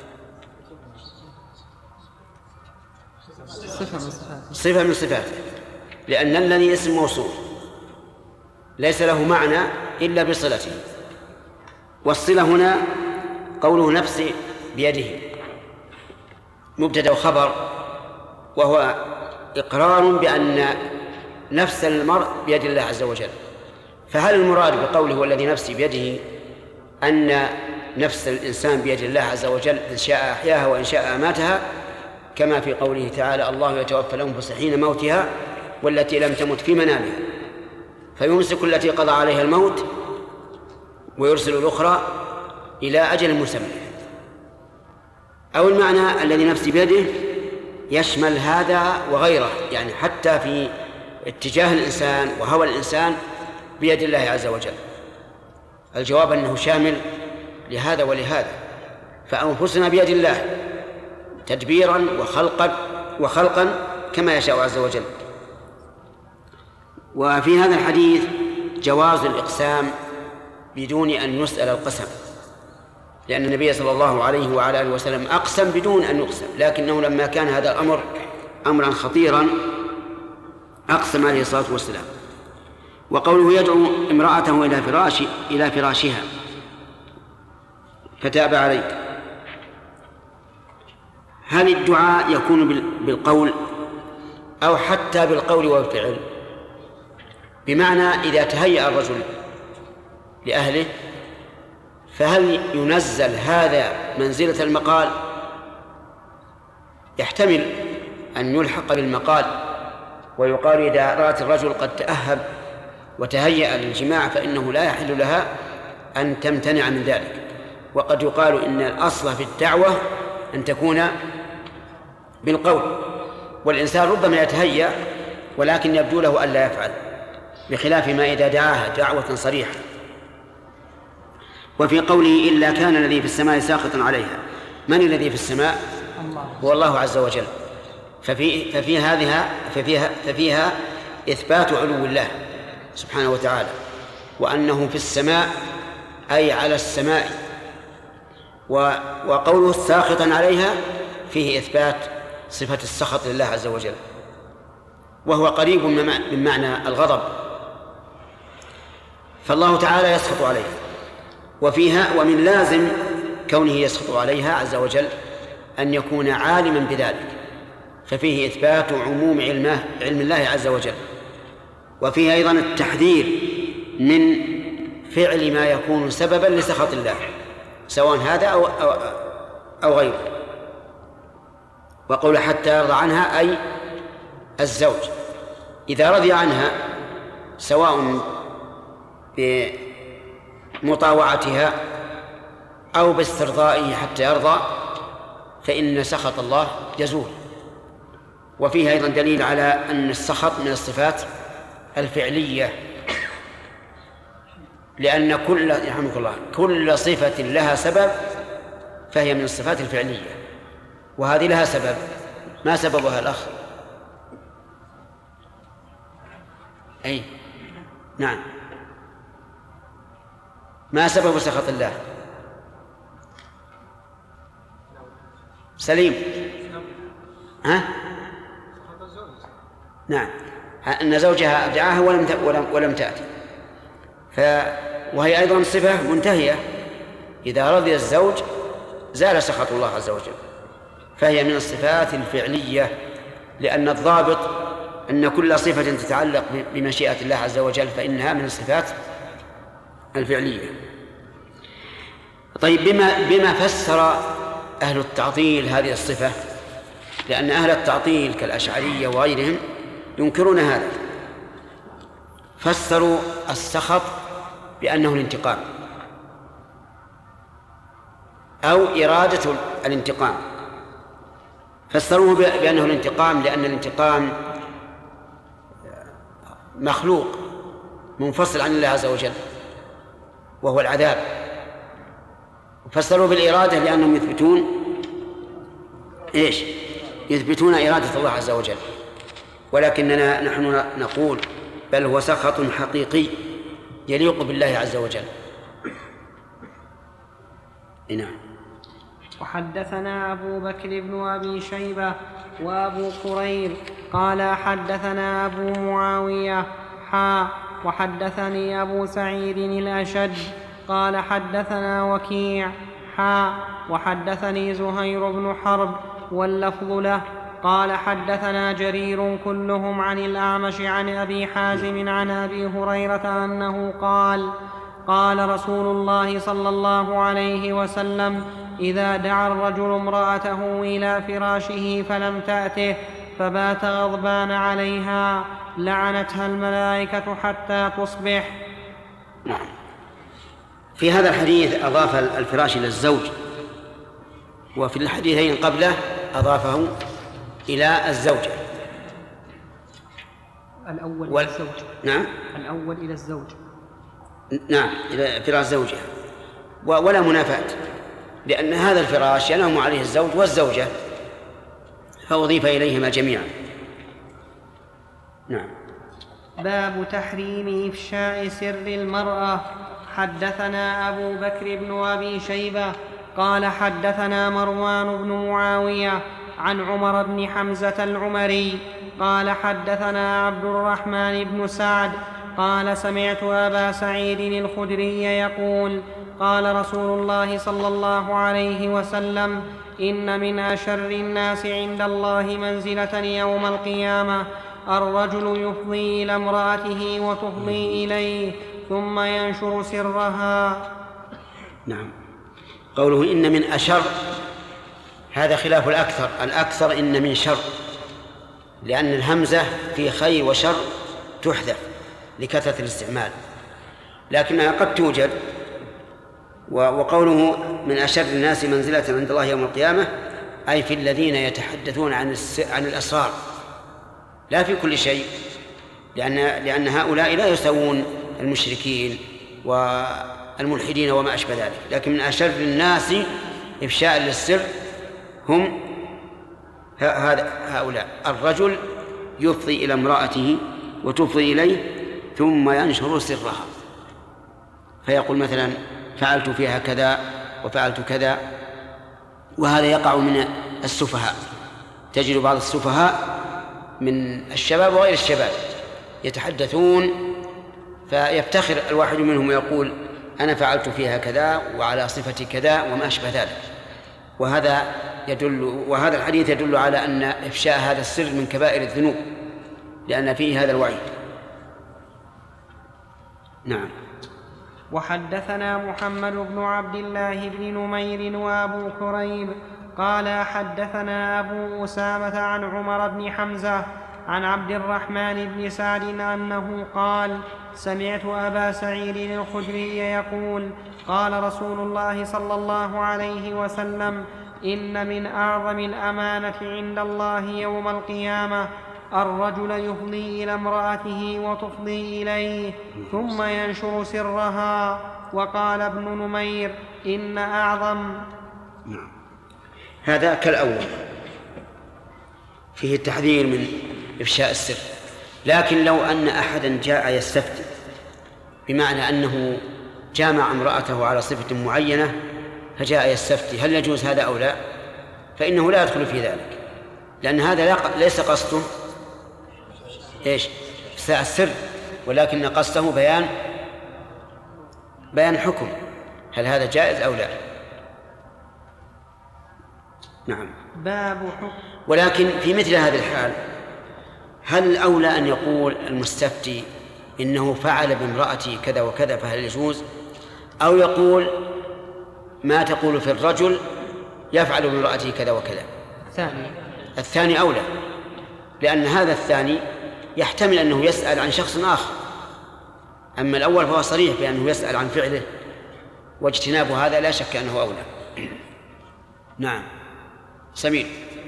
[SPEAKER 3] صفة من صفاته.
[SPEAKER 1] صفة من صفاته، لأن الذي اسم موصول ليس له معنى إلا بصلته، والصلة هنا قوله نفسي بيده مبتدأ وخبر، وهو إقرار بأن نفس المرء بيد الله عز وجل. فهل المراد بقوله والذي نفسي بيده أن نفس الإنسان بيد الله عز وجل إن شاء أحياها وإن شاء أماتها، كما في قوله تعالى الله يتوفى الأنفس حين موتها والتي لم تمت في منامها فيمسك التي قضى عليها الموت ويرسل الأخرى إلى أجل مسمى، أو المعنى الذي نفسي بيده يشمل هذا وغيره، يعني حتى في اتجاه الإنسان وهوى الإنسان بيد الله عز وجل. الجواب أنه شامل لهذا ولهذا، فأنفسنا بيد الله تدبيرا وخلقا وخلقا كما يشاء عز وجل. وفي هذا الحديث جواز الإقسام بدون أن يسأل القسم، لأن النبي صلى الله عليه وعلى آله وسلم أقسم بدون أن يقسم، لكنه لما كان هذا الأمر أمرا خطيرا أقسم عليه الصلاة والسلام. وقوله يدعو امرأته إلى فراش إلى فراشها فتاب عليك، هل الدعاء يكون بالقول أو حتى بالقول والفعل؟ بمعنى إذا تهيأ الرجل لأهله فهل ينزل هذا منزلة المقال؟ يحتمل أن يلحق بالمقال ويقال إذا رأت الرجل قد تأهب وتهيأ للجماع فإنه لا يحل لها أن تمتنع من ذلك. وقد يقال إن الأصل في الدعوة أن تكون بالقول، والإنسان ربما يتهيأ ولكن يبدو له ألا يفعل، بخلاف ما إذا دعاها دعوة صريحة. وفي قوله إلا كان الذي في السماء ساخطا عليها، من الذي في السماء؟
[SPEAKER 3] الله.
[SPEAKER 1] هو الله عز وجل. ففي ففي هذه ففيها ففيها إثبات علو الله سبحانه وتعالى، وأنه في السماء أي على السماء، وقوله ساخطا عليها فيه إثبات صفة السخط لله عز وجل، وهو قريب من معنى الغضب، فالله تعالى يسخط عليه. وفيها ومن لازم كونه يسخط عليها عز وجل أن يكون عالما بذلك، ففيه إثبات عموم علمه علم الله عز وجل. وفيه أيضا التحذير من فعل ما يكون سببا لسخط الله، سواء هذا أو, أو, أو غيره. وقول حتى يرضى عنها أي الزوج، إذا رضي عنها سواء بمطاوعتها أو باسترضائه حتى يرضى فإن سخط الله يزول. وفيه أيضا دليل على أن السخط من الصفات الفعلية، لأن كل يرحمك الله كل صفة لها سبب فهي من الصفات الفعلية، وهذه لها سبب. ما سببها الأخ؟ أي نعم. ما سبب سخط الله؟ سليم. ها؟ نعم، أن زوجها أبدعها ولم ولم ولم تأتي، ف وهي أيضا صفة منتهية، إذا رضي الزوج زال سخط الله عز وجل، فهي من الصفات الفعلية، لأن الضابط أن كل صفة تتعلق بمشيئة الله عز وجل فإنها من الصفات الفعلية. طيب، بما بما فسر أهل التعطيل هذه الصفة؟ لأن أهل التعطيل كالأشعرية وغيرهم ينكرون هذا، فسروا السخط بأنه الانتقام أو إرادة الانتقام، فسروه بأنه الانتقام لأن الانتقام مخلوق منفصل عن الله عز وجل وهو العذاب، فسروا بالإرادة لأنهم يثبتون إيش؟ يثبتون إرادة الله عز وجل، ولكننا نحن نقول بل هو سخط حقيقي يليق بالله عز وجل. نعم.
[SPEAKER 2] وحدثنا أبو بكر بن أبي شيبة وأبو كريب قال حدثنا أبو معاوية حا وحدثني أبو سعيد الأشج قال حدثنا وكيع حا وحدثني زهير بن حرب واللفظ له قال حدثنا جرير كلهم عن الأعمش عن أبي حازم عن أبي هريرة أنه قال قال رسول الله صلى الله عليه وسلم إذا دعا الرجل امرأته إلى فراشه فلم تأته فبات غضبان عليها لعنتها الملائكة حتى تصبح.
[SPEAKER 1] نعم. في هذا الحديث أضاف الفراش إلى الزوج، وفي الحديثين قبله أضافه إلى الزوجة.
[SPEAKER 3] الأول
[SPEAKER 1] وال...
[SPEAKER 3] إلى الزوج.
[SPEAKER 1] نعم.
[SPEAKER 3] الأول إلى الزوج.
[SPEAKER 1] نعم، إلى فراش زوجها، ولا منافاة، لأن هذا الفراش ينام عليه الزوج والزوجة، فأضيف إليهما جميعا. نعم.
[SPEAKER 2] باب تحريم إفشاء سر المرأة. حدثنا أبو بكر بن أبي شيبة قال حدثنا مروان بن معاوية عن عمر بن حمزة العمري قال حدثنا عبد الرحمن بن سعد قال سمعت أبا سعيد الخدري يقول قال رسول الله صلى الله عليه وسلم إن من أشر الناس عند الله منزلة يوم القيامة الرجل يفضي إلى امرأته وتفضي إليه ثم ينشر سرها.
[SPEAKER 1] نعم. قوله إن من أشر هذا خلاف الأكثر، الأكثر إن من شر، لأن الهمزة في خير وشر تحذف لكثرة الاستعمال، لكنها قد توجد. وقوله من أشر الناس منزلة عند الله يوم القيامة أي في الذين يتحدثون عن عن الأسرار، لا في كل شيء، لأن لأن هؤلاء لا يسوون المشركين والملحدين وما أشبه ذلك، لكن من أشر الناس إفشاء للسر هم هؤلاء. الرجل يفضي إلى امرأته وتفضي إليه ثم ينشر سرها، فيقول مثلا فعلت فيها كذا وفعلت كذا، وهذا يقع من السفهاء. تجد بعض السفهاء من الشباب وغير الشباب يتحدثون فيفتخر الواحد منهم ويقول أنا فعلت فيها كذا وعلى صفة كذا وما أشبه ذلك، وهذا يدل وهذا الحديث يدل على أن إفشاء هذا السر من كبائر الذنوب لأن فيه هذا الوعيد. نعم.
[SPEAKER 2] وحدثنا محمد بن عبد الله بن نمير وأبو كريب قال حدثنا أبو أسامة عن عمر بن حمزة عن عبد الرحمن بن سعد أنه قال سمعت أبا سعيد الخدري يقول قال رسول الله صلى الله عليه وسلم إن من أعظم الأمانة عند الله يوم القيامة الرجل يفضي إلى امرأته وتفضي إليه ثم ينشر سرها. وقال ابن نمير إن أعظم.
[SPEAKER 1] هذا كالأول فيه التحذير من إفشاء السر، لكن لو أن أحدا جاء يستفتي بمعنى أنه جامع امرأته على صفة معينة فجاء يستفتي هل يجوز هذا أو لا، فإنه لا يدخل في ذلك، لأن هذا ليس قصده إيش السر، ولكن قصده بيان بيان حكم هل هذا جائز أو لا. نعم.
[SPEAKER 2] باب حكم.
[SPEAKER 1] ولكن في مثل هذه الحال هل الأولى أن يقول المستفتي إنه فعل بامرأتي كذا وكذا فهل يجوز، أو يقول ما تقول في الرجل يفعل بامرأته كذا وكذا؟
[SPEAKER 2] الثاني.
[SPEAKER 1] الثاني أولى، لأن هذا الثاني يحتمل أنه يسأل عن شخص آخر، أما الأول فهو صريح بأنه يسأل عن فعله، واجتناب هذا لا شك أنه أولى. نعم. سمير.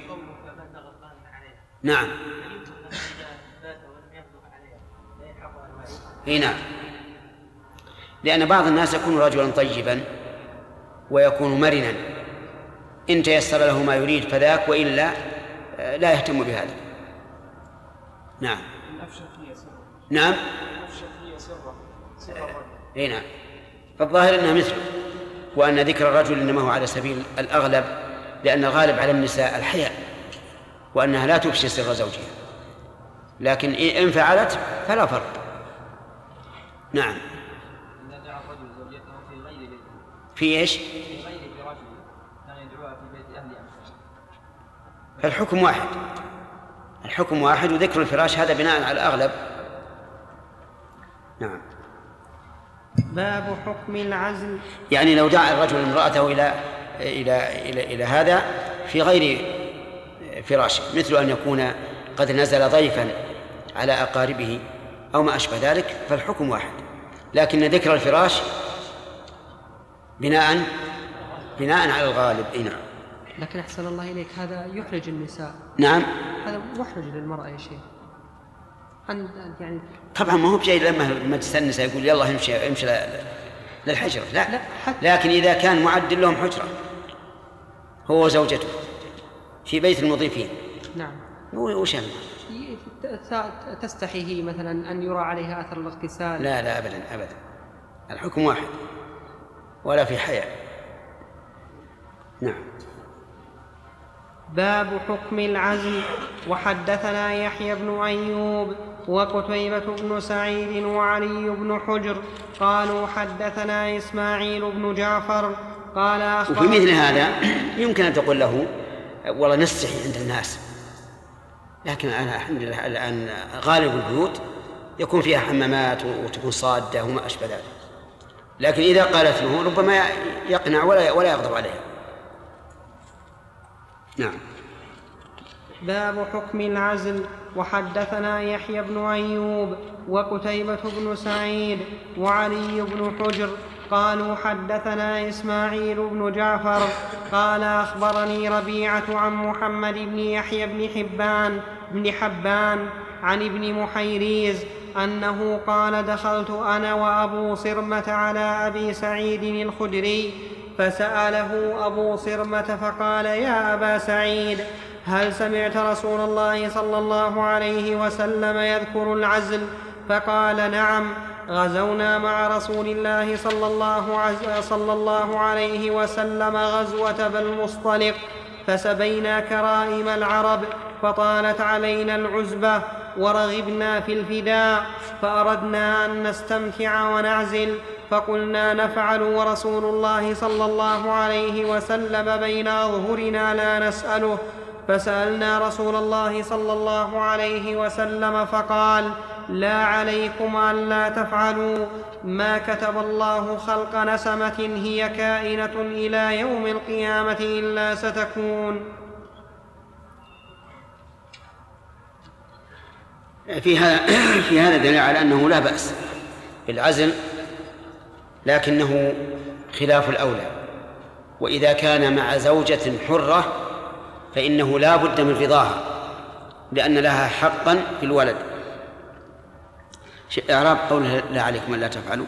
[SPEAKER 1] نعم. اي نعم، لأن بعض الناس يكون رجلا طيبا ويكون مرنا، إن تيسر له ما يريد فذاك، وإلا لا يهتم بهذا. نعم. نعم. اي نعم، فالظاهر أنها مثله، وأن ذكر الرجل إنما هو على سبيل الأغلب، لأن الغالب على النساء الحياء وأنها لا تفشي سر زوجها، لكن إن فعلت فلا فرق. نعم.
[SPEAKER 5] إذا دعا الرجل زوجته في غير بيته.
[SPEAKER 1] في إيش؟
[SPEAKER 5] في غير فراشه، كان يدعوها في بيت أهل أمسه.
[SPEAKER 1] فالحكم واحد، الحكم واحد، وذكر الفراش هذا بناء على الأغلب. نعم.
[SPEAKER 2] باب حكم العزل.
[SPEAKER 1] يعني لو دعا الرجل امرأته إلى إلى إلى إلى هذا في غير فراشه، مثل أن يكون قد نزل ضيفا على أقاربه أو ما أشبه ذلك، فالحكم واحد، لكن ذكر الفراش بناء بناء على الغالب. إيه نعم.
[SPEAKER 3] لكن أحسن الله إليك هذا يحرج النساء.
[SPEAKER 1] نعم.
[SPEAKER 3] هذا محرج للمرأة يا شيخ. يعني
[SPEAKER 1] طبعا ما هو بشيء لما مجلس النساء يقول يلا امشي امشي للحجرة، لا,
[SPEAKER 3] لا
[SPEAKER 1] لكن إذا كان معد لهم حجرة هو وزوجته في بيت المضيفين.
[SPEAKER 3] نعم.
[SPEAKER 1] وش
[SPEAKER 3] تستحيه مثلا أن يرى عليها أثر الاغتسال؟
[SPEAKER 1] لا لا أبدا أبدا، الحكم واحد ولا في حياء. نعم.
[SPEAKER 2] باب حكم العزل. وحدثنا يحيى بن أيوب وقتيبة بن سعيد وعلي بن حجر قالوا حدثنا إسماعيل بن جعفر قال أخبر.
[SPEAKER 1] وفي مثل هذا يمكن أن تقول له والله نستحي عند الناس، لكن أنا الحمد لله الآن غالب البيوت يكون فيها حمامات وتكون صادة وما أشبه ذلك، لكن إذا قالت له ربما يقنع ولا ولا يغضب عليها. نعم.
[SPEAKER 2] باب حكم العزل. وحدثنا يحيى بن أيوب وقتيبة بن سعيد وعلي بن حجر قالوا حدثنا إسماعيل بن جعفر قال أخبرني ربيعة عن محمد بن يحيى بن حبان بن حبان عن ابن محيريز أنه قال دخلت أنا وأبو صرمة على أبي سعيد الخدري فسأله أبو صرمة فقال يا أبا سعيد هل سمعت رسول الله صلى الله عليه وسلم يذكر العزل؟ فقال نعم، غزونا مع رسول الله صلى الله, عز صلى الله عليه وسلم غزوة بالمصطلق فسبينا كرائم العرب فطالت علينا العزبة ورغبنا في الفداء فأردنا أن نستمتع ونعزل فقلنا نفعل ورسول الله صلى الله عليه وسلم بين أظهرنا لا نسأله فسألنا رسول الله صلى الله عليه وسلم فقال لا عليكم ألا تفعلوا ما كتب الله خلق نسمة هي كائنة إلى يوم القيامة إلا ستكون.
[SPEAKER 1] في هذا في هذا دليل على أنه لا بأس بالعزل، لكنه خلاف الأولى، وإذا كان مع زوجة حرة فإنه لا بد من رضاها لأن لها حقا في الولد. إعراب قوله لا عليكم ألا تفعلوا.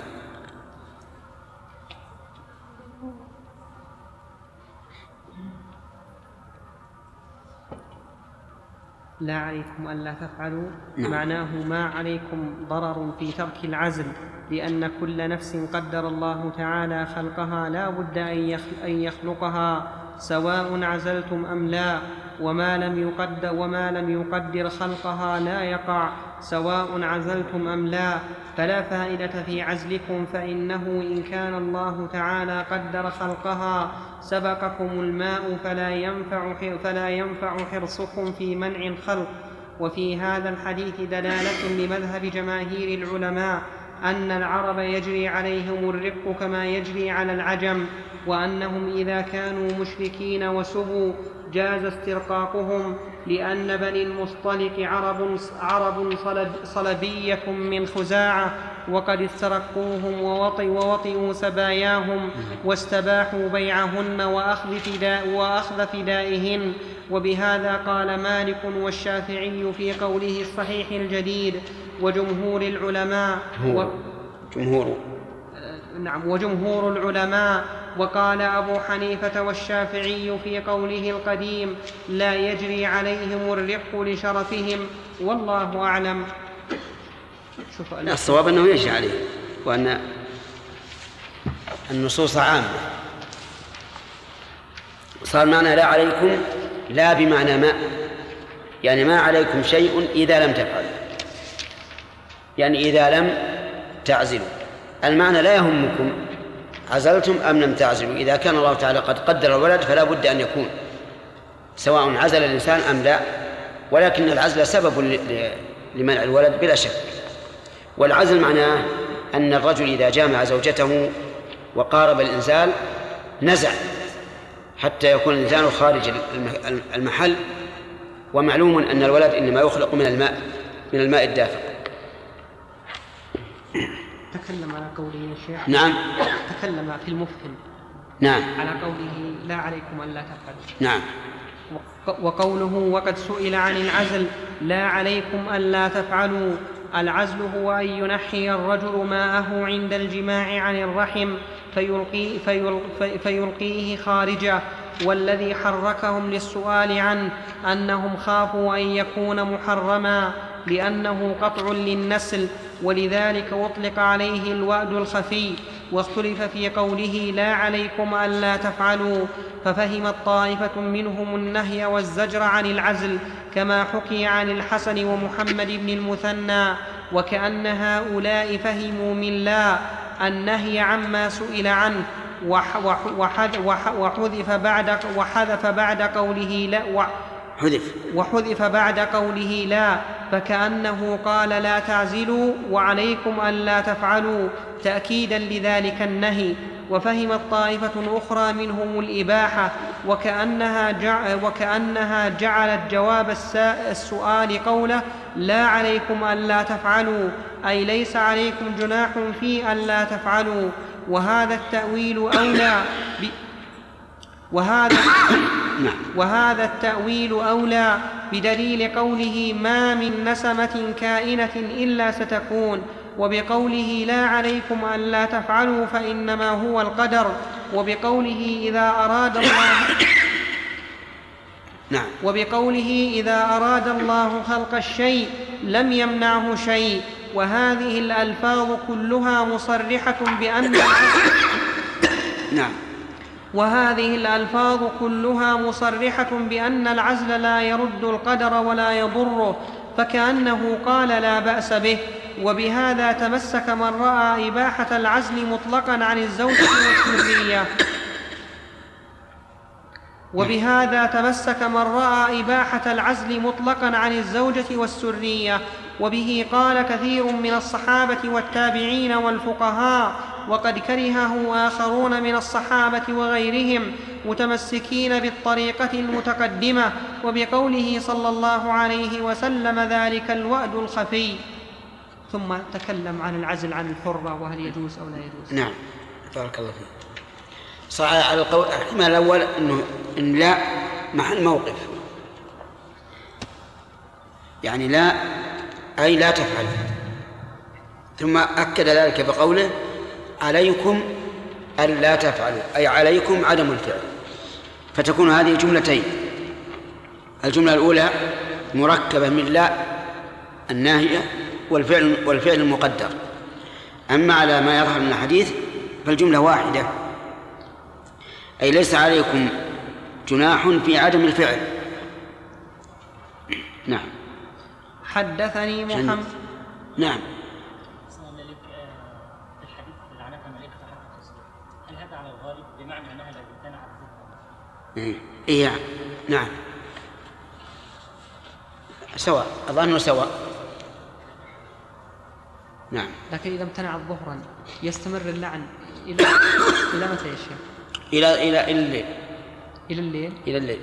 [SPEAKER 2] لا عليكم ألا تفعلوا
[SPEAKER 1] نعم.
[SPEAKER 2] معناه ما عليكم ضرر في ترك العزل، لأن كل نفس قدر الله تعالى خلقها لا بد أن يخلقها سواء عزلتم أم لا، وما لم يقدر, وما لم يقدر خلقها لا يقع سواء عزلتم أم لا، فلا فائدة في عزلكم، فإنه إن كان الله تعالى قدر خلقها سبقكم الماء فلا ينفع, فلا ينفع حرصكم في منع الخلق. وفي هذا الحديث دلالة لمذهب جماهير العلماء أن العرب يجري عليهم الرق كما يجري على العجم، وأنهم إذا كانوا مشركين وسبوا جاز استرقاقهم، لأن بني المصطلق عرب, عرب صلبية من خزاعة، وقد استرقوهم ووطئوا سباياهم واستباحوا بيعهن وأخذ, فداء وأخذ فدائهن. وبهذا قال مالك والشافعي في قوله الصحيح الجديد وجمهور العلماء و...
[SPEAKER 1] جمهور
[SPEAKER 2] نعم وجمهور العلماء. وقال أبو حنيفة والشافعي في قوله القديم لا يجري عليهم الرق لشرفهم، والله أعلم.
[SPEAKER 1] شوف الصواب أنه يجري عليهم، وأن النصوص عامة. صار معنى لا عليكم لا بمعنى ما، يعني ما عليكم شيء إذا لم تفعلوا، يعني إذا لم تعزلوا. المعنى لا يهمكم عزلتم أم لم تعزلوا، إذا كان الله تعالى قد قدر الولد فلا بد أن يكون، سواء عزل الإنسان أم لا، ولكن العزل سبب لمنع الولد بلا شك. والعزل معناه أن الرجل إذا جامع زوجته وقارب الإنزال نزع حتى يكون الإنسان خارج المحل، ومعلوم أن الولد إنما يخلق من الماء من الماء الدافق.
[SPEAKER 2] تكلم على قوله يا شيخ.
[SPEAKER 1] نعم.
[SPEAKER 2] تكلم في المفهم.
[SPEAKER 1] نعم.
[SPEAKER 2] على قوله لا عليكم ألا تفعلوا.
[SPEAKER 1] نعم.
[SPEAKER 2] وقوله وقد سئل عن العزل لا عليكم ألا تفعلوا، العزل هو أن ينحي الرجل ماءه عند الجماع عن الرحم فيلقي فيلقي فيلقيه خارجه. والذي حركهم للسؤال عنه أنهم خافوا أن يكون محرما لأنه قطع للنسل، ولذلك أطلق عليه الوأد الخفي. واختلف في قوله لا عليكم ألا تفعلوا، ففهمت طائفة منهم النهي والزجر عن العزل كما حكي عن الحسن ومحمد بن المثنى، وكأن هؤلاء فهموا من لا النهي عما سئل عنه، وحذف بعد وحذف بعد قوله لا
[SPEAKER 1] حذف
[SPEAKER 2] وحذف بعد قوله لا، فكأنه قال لا تعزلوا وعليكم ألا تفعلوا تأكيدا لذلك النهي. وفهمت طائفة أخرى منهم الإباحة، وكأنها, جع وكأنها جعلت جواب السؤال قوله لا عليكم ألا تفعلوا، أي ليس عليكم جناح في ألا تفعلوا. وهذا التأويل أولى ب... وهذا وهذا التأويل أولى بدليل قوله ما من نسمة كائنة إلا ستكون، وبقوله لا عليكم ألا تفعلوا فإنما هو القدر، وبقوله إذا أراد الله
[SPEAKER 1] نعم.
[SPEAKER 2] وبقوله إذا أراد الله خلق الشيء لم يمنعه شيء. وهذه الألفاظ كلها مصرحة بأن
[SPEAKER 1] نعم.
[SPEAKER 2] وهذه الألفاظ كلها مصرحة بأن العزل لا يرد القدر ولا يضره، فكأنه قال لا بأس به. وبهذا تمسك من رأى إباحة العزل مطلقا عن الزوجة والسرية وبهذا تمسك من رأى إباحة العزل مطلقا عن الزوجة والسرية وبه قال كثير من الصحابة والتابعين والفقهاء، وقد كرهه آخرون من الصحابة وغيرهم متمسكين بالطريقة المتقدمة، وبقوله صلى الله عليه وسلم ذلك الوأد الخفي. ثم تكلم عن العزل عن الحرة وهل يجوز أو لا يجوز.
[SPEAKER 1] نعم بارك الله فيك. صحيح على القول الاحتمال الأول إنه إن لا محل موقف، يعني لا أي لا تفعل، ثم أكد ذلك بقوله عليكم ألا تفعلوا، أي عليكم عدم الفعل، فتكون هذه جملتين. الجملة الأولى مركبة من لا الناهية والفعل, والفعل المقدر. أما على ما يظهر من الحديث فالجملة واحدة، أي ليس عليكم جناح في عدم الفعل. نعم.
[SPEAKER 2] حدثني محمد.
[SPEAKER 1] نعم.
[SPEAKER 5] الحديث لعنة ملائكة حتى تصبح، هل هذا على الغالب بمعنى أنها لا يمتنع الظهر؟
[SPEAKER 1] إيه يعني. نعم سواء، أظن سواء. نعم.
[SPEAKER 3] لكن إذا امتنع ظهرا يستمر اللعن إلى إلى متى يا شيخ؟
[SPEAKER 1] إلى إلى الليل.
[SPEAKER 3] إلى الليل.
[SPEAKER 1] إلى الليل.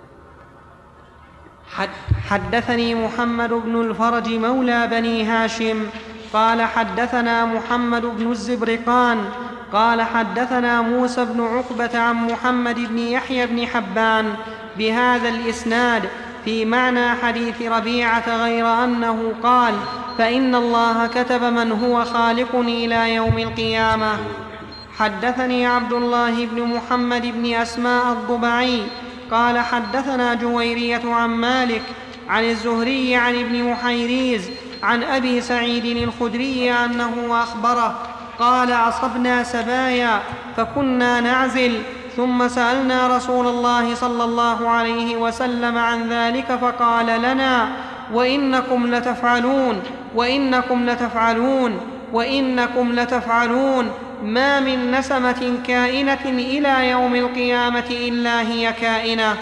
[SPEAKER 2] حد حدثني محمد بن الفرج مولى بني هاشم قال حدثنا محمد بن الزبرقان قال حدثنا موسى بن عقبة عن محمد بن يحيى بن حبان بهذا الإسناد في معنى حديث ربيعة، غير أنه قال: فإن الله كتب من هو خالقني إلى يوم القيامة. حدثني عبد الله بن محمد بن أسماء الضبعي قال حدثنا جويرية عن مالك عن الزهري عن ابن محيريز عن أبي سعيد الخدري أنه أخبره قال: أصبنا سبايا فكنا نعزل، ثم سألنا رسول الله صلى الله عليه وسلم عن ذلك فقال لنا: وإنكم لتفعلون وإنكم لتفعلون وإنكم لتفعلون ما من نسمة كائنة إلى يوم القيامة إلا هي كائنة.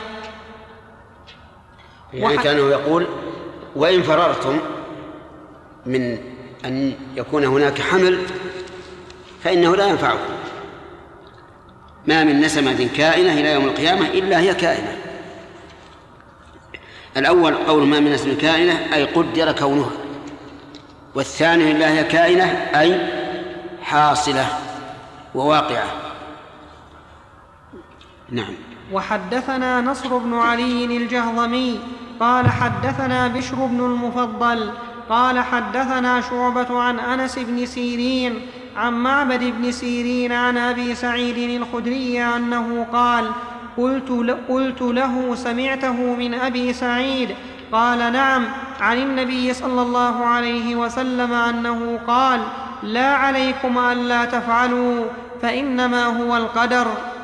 [SPEAKER 1] يعني كانه يقول: وإن فررتم من أن يكون هناك حمل فإنه لا ينفعكم، ما من نسمة كائنة إلى يوم القيامة إلا هي كائنة. الأول قول ما من نسمة كائنة أي قدر كونها، والثاني إلا هي كائنة أي حاصلة وواقعة. نعم.
[SPEAKER 2] وحدثنا نصر بن علي الجهضمي قال حدثنا بشر بن المفضل قال حدثنا شعبة عن أنس بن سيرين عن معبد بن سيرين عن أبي سعيد الخدري أنه قال: قلت, قلت له: سمعته من أبي سعيد؟ قال: نعم، عن النبي صلى الله عليه وسلم أنه قال: لا عليكم ألا تفعلوا فإنما هو القدر.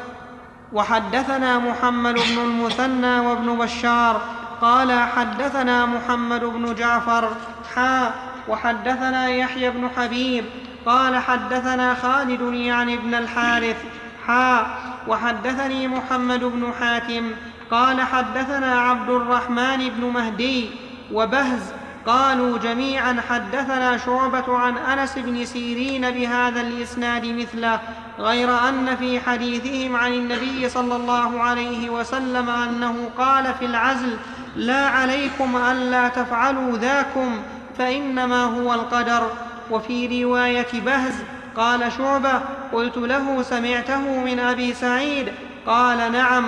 [SPEAKER 2] وحدثنا محمد بن المثنى وابن بشار قال حدثنا محمد بن جعفر حا وحدثنا يحيى بن حبيب قال حدثنا خالد يعني ابن الحارث حا وحدثني محمد بن حاتم قال حدثنا عبد الرحمن بن مهدي وبهز قالوا جميعا حدثنا شعبة عن أنس بن سيرين بهذا الإسناد مثله، غير أن في حديثهم عن النبي صلى الله عليه وسلم أنه قال في العزل: لا عليكم ألا تفعلوا ذاكم فإنما هو القدر. وفي رواية بهز قال شعبة: قلت له: سمعته من أبي سعيد؟ قال: نعم.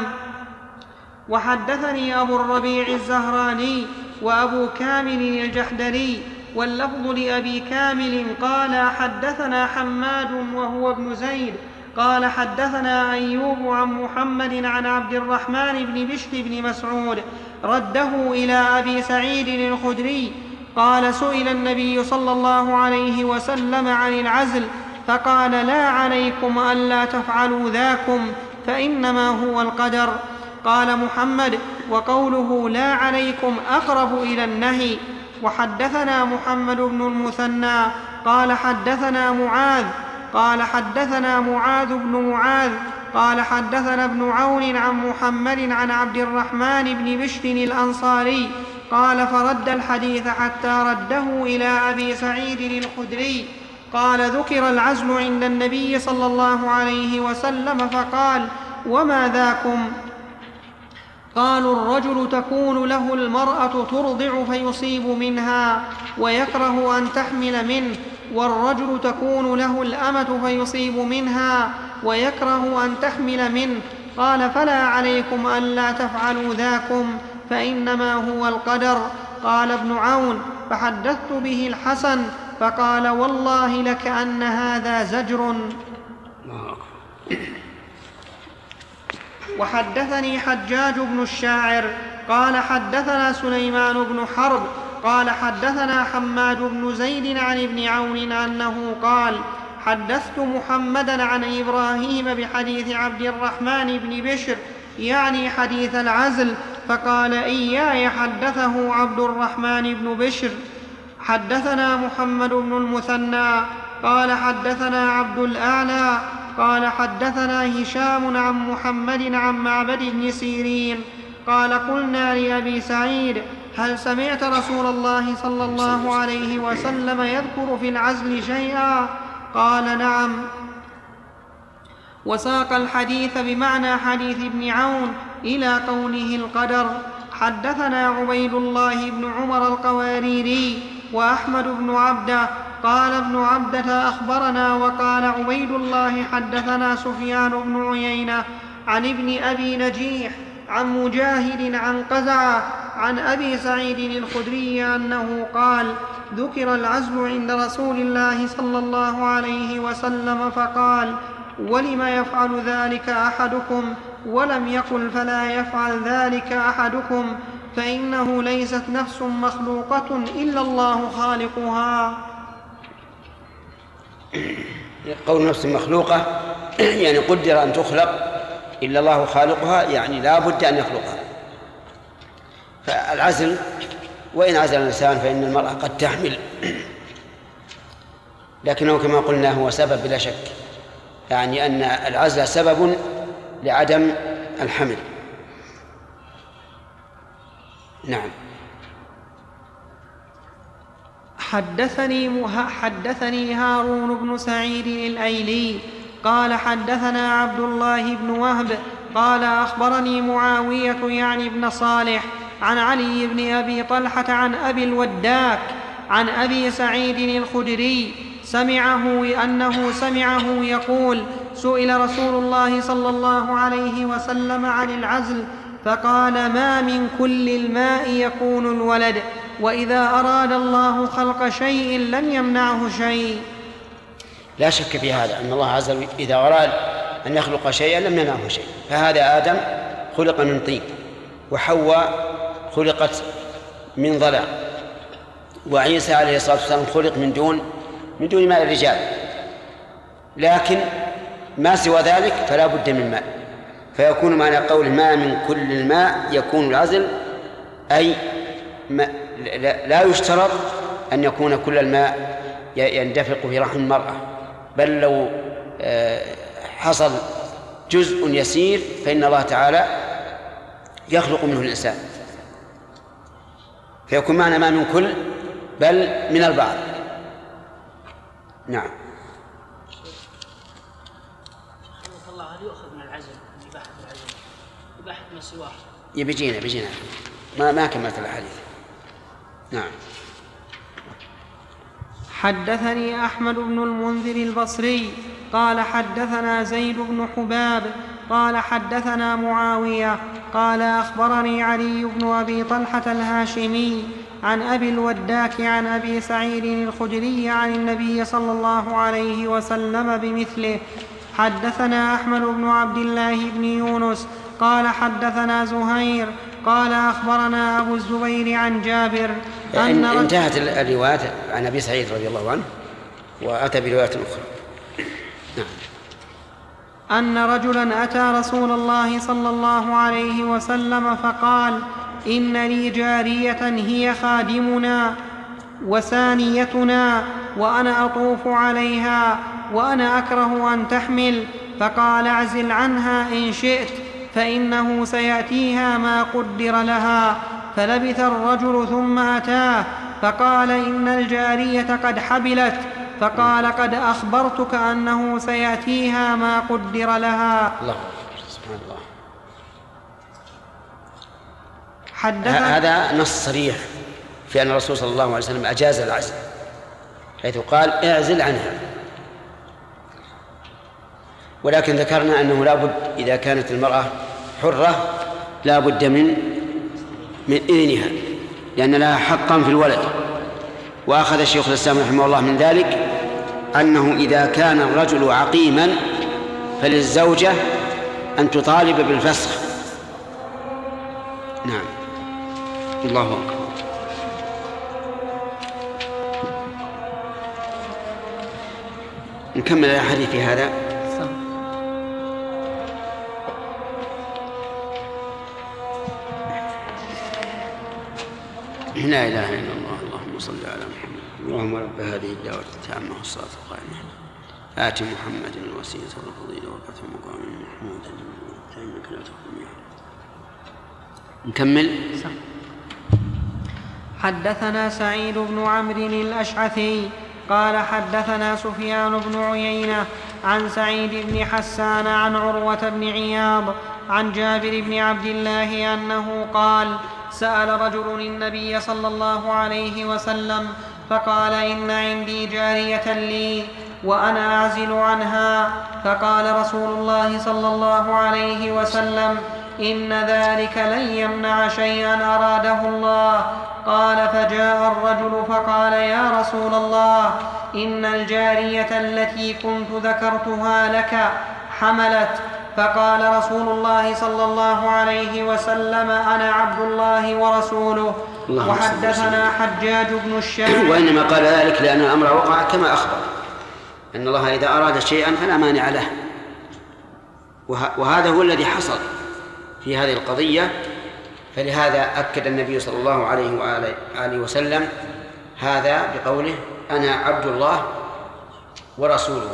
[SPEAKER 2] وحدثني أبو الربيع الزهراني وأبو كامل الجحدري واللفظ لأبي كامل قال حدثنا حماد وهو ابن زيد قال حدثنا أيوب عن محمد عن عبد الرحمن بن بشر بن مسعود رده إلى أبي سعيد الخدري قال: سئل النبي صلى الله عليه وسلم عن العزل فقال: لا عليكم ألا تفعلوا ذاكم فإنما هو القدر. قال محمد: وقوله لا عليكم أقرب إلى النهي. وحدثنا محمد بن المثنى قال حدثنا معاذ قال حدثنا معاذ بن معاذ قال حدثنا ابن عون عن محمد عن عبد الرحمن بن بشر الأنصاري قال: فرد الحديث حتى رده إلى أبي سعيد الخدري قال: ذكر العزل عند النبي صلى الله عليه وسلم فقال: وما ذاكم؟ قالوا: الرجل تكون له المرأة ترضع فيصيب منها ويكره أن تحمل منه، والرجل تكون له الأمة فيصيب منها ويكره أن تحمل منه. قال: فلا عليكم ألا تفعلوا ذاكم فإنما هو القدر. قال ابن عون: فحدثت به الحسن فقال: والله لكأن هذا زجر. وحدثني حجاج بن الشاعر قال حدثنا سليمان بن حرب قال حدثنا حماد بن زيد عن ابن عون أنه قال حدثت محمدا عن إبراهيم بحديث عبد الرحمن بن بشر يعني حديث العزل، فقال إياي حدثه عبد الرحمن بن بشر. حدثنا محمد بن المثنى قال حدثنا عبد الأعلى قال حدثنا هشام عن محمد عن معبد بن سيرين قال قلنا لأبي سعيد هل سمعت رسول الله صلى الله عليه وسلم يذكر في العزل شيئا؟ قال نعم. وساق الحديث بمعنى حديث ابن عون إلى قوله القدر. حدثنا عبيد الله بن عمر القواريري وأحمد بن عبده قال ابن عبدة أخبرنا وقال عبيد الله حدثنا سفيان بن عيينة عن ابن أبي نجيح عن مجاهد عن قزعة عن أبي سعيد الخدري أنه قال ذكر العزل عند رسول الله صلى الله عليه وسلم فقال ولم يفعل ذلك أحدكم؟ ولم يقل فلا يفعل ذلك أحدكم، فإنه ليست نفس مخلوقة إلا الله خالقها.
[SPEAKER 1] قول نفس مخلوقة يعني قدر أن تخلق إلا الله خالقها، يعني لا بد أن يخلقها. فالعزل وإن عزل الإنسان فإن المرأة قد تحمل، لكنه كما قلنا هو سبب بلا شك، يعني أن العزل سبب لعدم الحمل. نعم.
[SPEAKER 2] حدثني, مه... حدثني هارون بن سعيد الأيلي قال حدثنا عبد الله بن وهب قال أخبرني معاوية يعني ابن صالح عن علي بن أبي طلحة عن أبي الوداك عن أبي سعيد الخدري سمعه أنه سمعه يقول سئل رسول الله صلى الله عليه وسلم عن العزل فقال ما من كل الماء يكون الولد، وإذا أراد الله خلق شيء لم يمنعه شيء.
[SPEAKER 1] لا شك في هذا أن الله عز وجل إذا أراد أن يخلق شيئا لم يمنعه شيء. فهذا آدم خلق من طين، وحواء خلقت من ضلع، وعيسى عليه الصلاة والسلام خلق من دون من دون ماء الرجال، لكن ما سوى ذلك فلا بد من ماء. فيكون معنى قول ما من كل الماء يكون العزل أي ما لا يشترط أن يكون كل الماء يندفق في رحم المرأة، بل لو حصل جزء يسير فإن الله تعالى يخلق منه الإنسان، فيكون معنى ما من كل بل من البعض. نعم.
[SPEAKER 5] الله هل يؤخذ من العزل إباحة العزل إباحة ما سواه؟
[SPEAKER 1] يبيجينا بيجينا ما ما كملت الحديث. نعم.
[SPEAKER 2] حدثني أحمد بن المنذر البصري قال حدثنا زيد بن حباب قال حدثنا معاوية قال أخبرني علي بن أبي طلحة الهاشمي عن أبي الوداك عن أبي سعيد الخدري عن النبي صلى الله عليه وسلم بمثله. حدثنا أحمد بن عبد الله بن يونس قال حدثنا زهير قال أخبرنا أبو الزبير عن جابر
[SPEAKER 1] أن انتهت الروايات عن أبي سعيد رضي الله عنه وأتى برواية أخرى. نعم.
[SPEAKER 2] أن رجلا أتى رسول الله صلى الله عليه وسلم فقال إن لي جارية هي خادمنا وسانيتنا وأنا أطوف عليها وأنا أكره أن تحمل، فقال اعزل عنها إن شئت فإنه سيأتيها ما قدر لها. فلبث الرجل ثم أتاه فقال إن الجارية قد حبلت، فقال قد أخبرتك أنه سيأتيها ما قدر لها.
[SPEAKER 1] الله سبحان الله.
[SPEAKER 2] حدثنا
[SPEAKER 1] هذا نص صريح في أن الرسول صلى الله عليه وسلم أجاز العزل، حيث قال اعزل عنها، ولكن ذكرنا أنه لا بد إذا كانت المرأة حرة لا بد من من إذنها، لأن لها حقا في الولد. وأخذ الشيخ الإسلام رحمه الله من ذلك أنه إذا كان الرجل عقيما فللزوجة أن تطالب بالفسخ. نعم. الله أكبر. نكمل الحديث في هذا. لا إله إلا الله. اللهم صل على محمد. اللهم رب هذه الدعوة التامة والصلاة القائمة آت محمد الوسيلة والفضيلة وبعثه مقام محمود إنك لا تخلف. نكمل.
[SPEAKER 2] حدثنا سعيد بن عمرو الأشعثي قال حدثنا سفيان بن عيينة عن سعيد بن حسان عن عروة بن عياض عن جابر بن عبد الله أنه قال سأل رجل النبي صلى الله عليه وسلم فقال إن عندي جارية لي وأنا أعزل عنها، فقال رسول الله صلى الله عليه وسلم إن ذلك لن يمنع شيئا أراده الله. قال فجاء الرجل فقال يا رسول الله إن الجارية التي كنت ذكرتها لك حملت. فقال رسول الله صلى الله عليه وسلم أنا عبد الله ورسوله. وحدثنا حجاج بن الشام.
[SPEAKER 1] وإنما قال ذلك لأن الأمر وقع كما أخبر أن الله إذا أراد شيئا فلا مانع له، وهذا هو الذي حصل في هذه القضية. فلهذا أكد النبي صلى الله عليه وآله وسلم هذا بقوله أنا عبد الله ورسوله.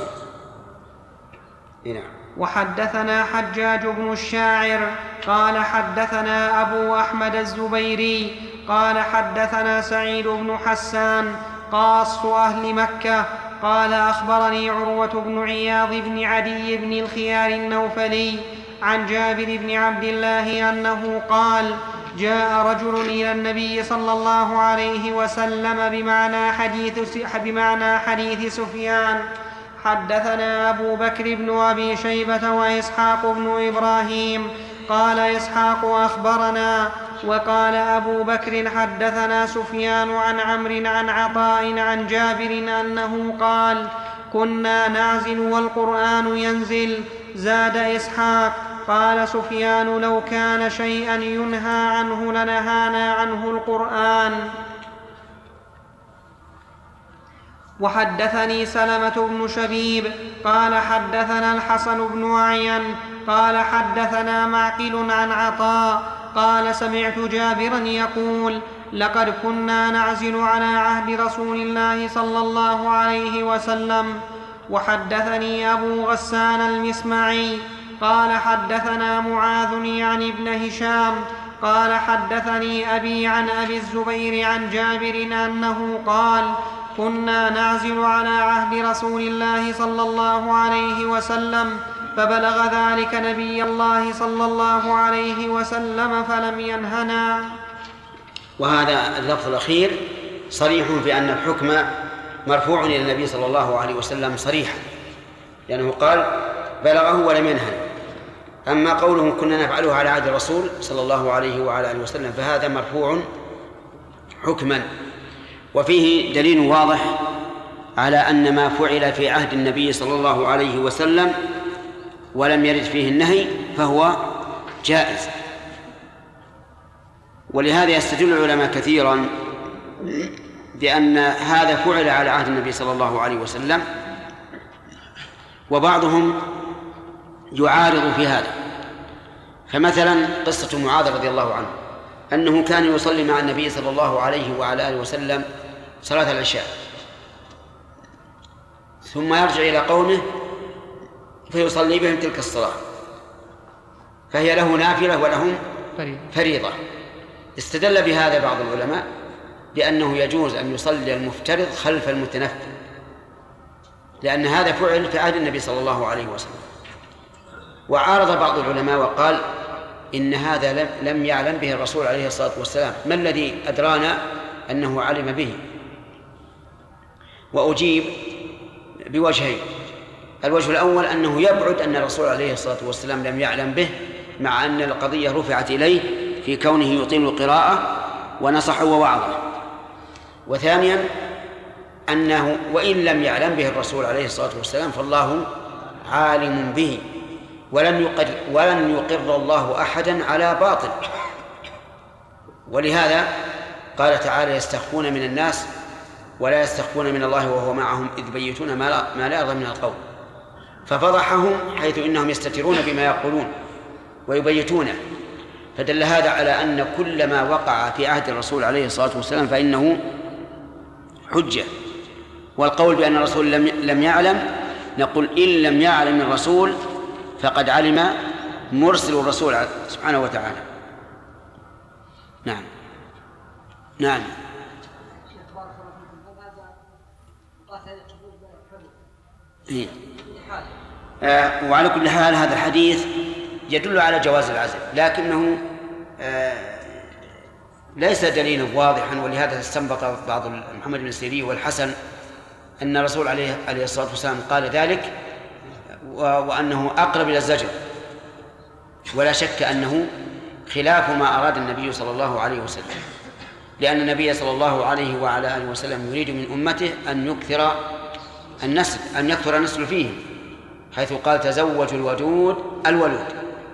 [SPEAKER 1] نعم.
[SPEAKER 2] وحدثنا حجاج بن الشاعر قال حدثنا أبو أحمد الزبيري قال حدثنا سعيد بن حسان قاص أهل مكة قال أخبرني عروة بن عياض بن عدي بن الخيار النوفلي عن جابر بن عبد الله أنه قال جاء رجل إلى النبي صلى الله عليه وسلم بمعنى حديث, بمعنى حديث سفيان. حدثنا أبو بكر بن أبي شيبة وإسحاق بن إبراهيم قال إسحاق أخبرنا وقال أبو بكر حدثنا سفيان عن عمرو عن عطاء عن جابر أنه قال كنا نعزل والقرآن ينزل. زاد إسحاق قال سفيان لو كان شيئا ينهى عنه لنهانا عنه القرآن. وحدثني سلمة بن شبيب قال حدثنا الحسن بن أعين قال حدثنا معقل عن عطاء قال سمعت جابرا يقول لقد كنا نعزل على عهد رسول الله صلى الله عليه وسلم. وحدثني أبو غسان المسمعي قال حدثنا معاذ يعني ابن هشام قال حدثني أبي عن أبي الزبير عن جابر أنه قال كنا نعزل على عهد رسول الله صلى الله عليه وسلم فبلغ ذلك نبي الله صلى الله عليه وسلم فلم ينهنا.
[SPEAKER 1] وهذا اللفظ الأخير صريح في أن الحكم مرفوع إلى النبي صلى الله عليه وسلم صريحا، لأنه قال بلغه ولم ينهنا. أما قوله كنا نفعله على عهد الرسول صلى الله عليه وعلى آله وسلم فهذا مرفوع حكما. وفيه دليل واضح على أن ما فعل في عهد النبي صلى الله عليه وسلم ولم يرد فيه النهي فهو جائز. ولهذا يستدل العلماء كثيرا بأن هذا فعل على عهد النبي صلى الله عليه وسلم، وبعضهم يعارض في هذا. فمثلا قصة معاذ رضي الله عنه أنه كان يصلي مع النبي صلى الله عليه وعلى آله وسلم صلاة العشاء ثم يرجع إلى قومه فيصلي بهم تلك الصلاة، فهي له نافلة ولهم فريضة. استدل بهذا بعض العلماء بأنه يجوز أن يصلي المفترض خلف المتنفل، لأن هذا فعل في عهد النبي صلى الله عليه وسلم. وعارض بعض العلماء وقال إن هذا لم يعلم به الرسول عليه الصلاة والسلام، ما الذي أدرانا أنه علم به؟ وأجيب بوجهين. الوجه الأول أنه يبعد أن الرسول عليه الصلاة والسلام لم يعلم به، مع أن القضية رفعت إليه في كونه يطيل القراءة ونصح ووعظه. وثانيا أنه وإن لم يعلم به الرسول عليه الصلاة والسلام فالله عالم به، ولن يقر ولن يقر الله أحدا على باطل. ولهذا قال تعالى: يستخفون من الناس ولا يستخفون من الله وهو معهم إذ يبيتون ما لا, ما لا يرضى من القول. ففضحهم حيث إنهم يستترون بما يقولون ويبيتونه. فدل هذا على أن كل ما وقع في عهد الرسول عليه الصلاة والسلام فإنه حجة. والقول بأن الرسول لم لم يعلم، نقول إن لم يعلم الرسول فقد علم مرسل الرسول سبحانه وتعالى. نعم نعم. إيه. آه وعلى كل حال هذا الحديث يدل على جواز العزل، لكنه آه ليس دليلا واضحا. ولهذا استنبط بعض محمد بن سيرين والحسن أن الرسول عليه عليه الصلاة والسلام قال ذلك، وأنه أقرب إلى الزجر. ولا شك أنه خلاف ما أراد النبي صلى الله عليه وسلم، لأن النبي صلى الله عليه وعلى آله وسلم يريد من أمته أن يكثر النسل أن يكثر النسل فيهم، حيث قال: تزوجوا الودود الولود.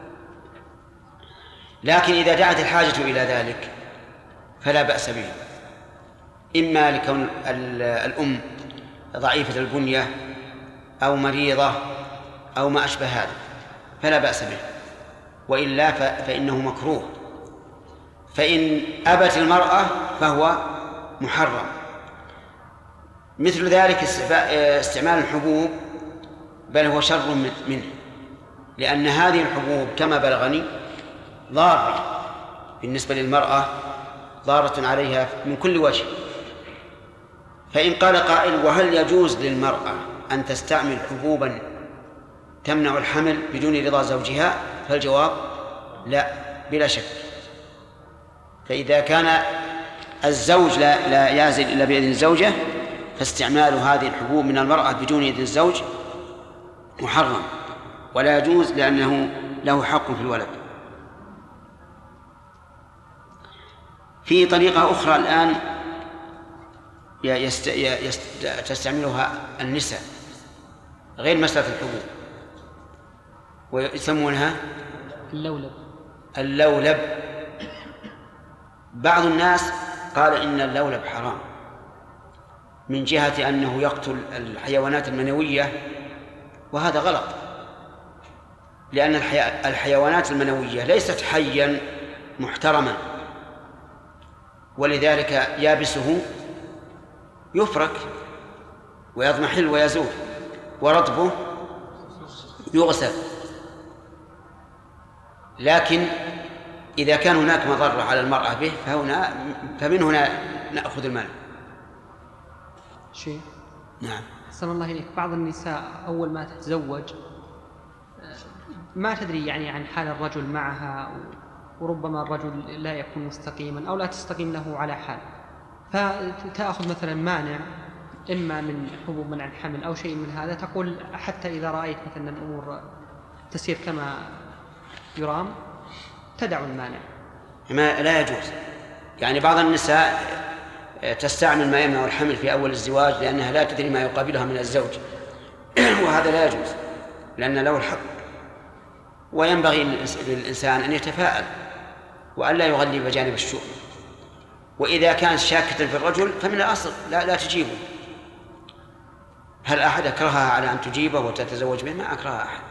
[SPEAKER 1] لكن إذا دعت الحاجة إلى ذلك فلا بأس به، إما لكون الأم ضعيفة البنية أو مريضة أو ما أشبه هذا فلا بأس به، وإلا فإنه مكروه. فإن أبت المرأة فهو محرم. مثل ذلك استعمال الحبوب، بل هو شر منه، لأن هذه الحبوب كما بلغني ضارة بالنسبة للمرأة، ضارة عليها من كل وجه. فإن قال قائل: وهل يجوز للمرأة أن تستعمل حبوبا تمنع الحمل بدون رضا زوجها؟ فالجواب: لا، بلا شك. فإذا كان الزوج لا, لا يعزل إلا بإذن الزوجة فاستعمال هذه الحبوب من المرأة بدون إذن الزوج محرم ولا يجوز، لأنه له حق في الولد. في طريقة أخرى الآن يست... يست... تستعملها النساء غير مسألة الحبوب، ويسمونها
[SPEAKER 3] اللولب.
[SPEAKER 1] اللولب. بعض الناس قال إن اللولب حرام من جهة أنه يقتل الحيوانات المنوية، وهذا غلط، لأن الحي... الحيوانات المنوية ليست حيا محترما، ولذلك يابسه يفرك ويضمحل ويزول، ورطبه يغسل. لكن إذا كان هناك مضرة على المرأة به فهنا فمن هنا نأخذ المال.
[SPEAKER 3] شيء.
[SPEAKER 1] نعم.
[SPEAKER 3] أحسن الله إليك. بعض النساء أول ما تتزوج ما تدري يعني عن حال الرجل معها، وربما الرجل لا يكون مستقيما أو لا تستقيم له على حال، فتأخذ مثلا مانع إما من حبوب منع الحمل أو شيء من هذا، تقول حتى إذا رأيت مثلا الأمور تسير كما يرام تدع المانع.
[SPEAKER 1] ما لا يجوز. يعني بعض النساء تستعمل ما يمنع الحمل في أول الزواج لأنها لا تدري ما يقابلها من الزوج وهذا لا يجوز، لأن له الحق. وينبغي للإنسان أن يتفاءل وأن لا يغلب جانب الشؤم. وإذا كان شاكة في الرجل فمن الأصل لا, لا تجيبه. هل أحد أكرهها على أن تجيبه وتتزوج به؟ ما أكرهها أحد.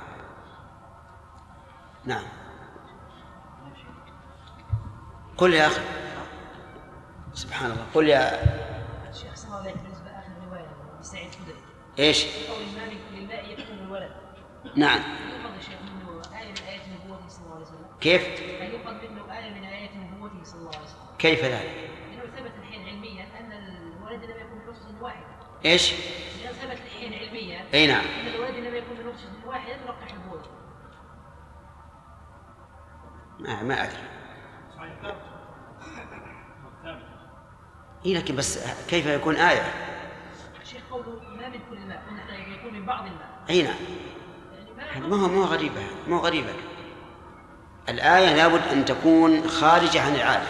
[SPEAKER 1] نعم. قل يا أخي. سبحان الله. قل يا
[SPEAKER 7] شيخ صلى الله عليه وسلم بالنسبة لآخر رواية لسعيد الخدري.
[SPEAKER 1] إيش؟
[SPEAKER 7] قول المالك لله يكون الولد.
[SPEAKER 1] نعم.
[SPEAKER 7] يؤخذ يا شيخ منه آية من آيات نبوته صلى الله عليه وسلم.
[SPEAKER 1] كيف؟
[SPEAKER 7] أن يؤخذ منه آية من آيات نبوته صلى الله عليه وسلم.
[SPEAKER 1] كيف ذلك؟
[SPEAKER 7] لأنه ثبت الحين علميا أن الولد لم يكون من نطفة واحدة.
[SPEAKER 1] إيش؟
[SPEAKER 7] لأنه ثبت الحين علميا.
[SPEAKER 1] أي نعم.
[SPEAKER 7] أن الولد لم يكون من نطفة واحدة تلقح البول.
[SPEAKER 1] ما ما أدري. إيه لكن بس كيف يكون آية؟
[SPEAKER 7] الشيخ قوله ما من كل الماء، قلنا يكون من بعض الماء.
[SPEAKER 1] أي نعم. ما هو مو غريبة مو غريبة. الآية لابد أن تكون خارجة عن العادة.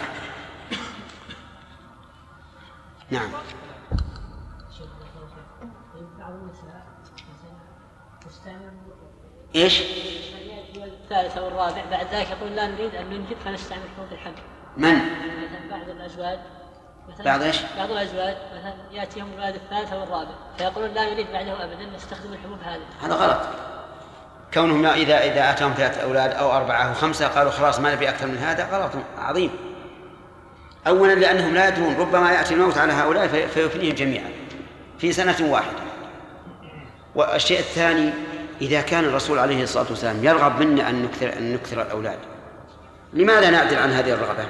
[SPEAKER 1] نعم.
[SPEAKER 7] بعض النساء تستعمل
[SPEAKER 1] إيش؟
[SPEAKER 7] الثالث أو الرابع بعد ذلك يقول لا نريد أن ننجب فنستعمل حقوق الحمل.
[SPEAKER 1] من؟
[SPEAKER 7] مثلا بعض الأزواج
[SPEAKER 1] بعض إيش؟
[SPEAKER 7] بعض الأزواج مثلا يأتيهم الولد الثالث أو الرابع فيقولون لا نريد بعده أبدا نستخدم الحبوب هذه.
[SPEAKER 1] هذا غلط. كونهم إذا إذا أتاهم ثلاثة أولاد أو أربعة أو خمسة قالوا خلاص ما نبي أكثر من هذا، غلط عظيم. أولا لأنهم لا يدرون ربما يأتي الموت على هؤلاء فيفنيهم جميعا في سنة واحدة. والشيء الثاني إذا كان الرسول عليه الصلاة والسلام يرغب منا أن نكثر أن نكثر الأولاد، لماذا نعدل عن هذه الرغبة؟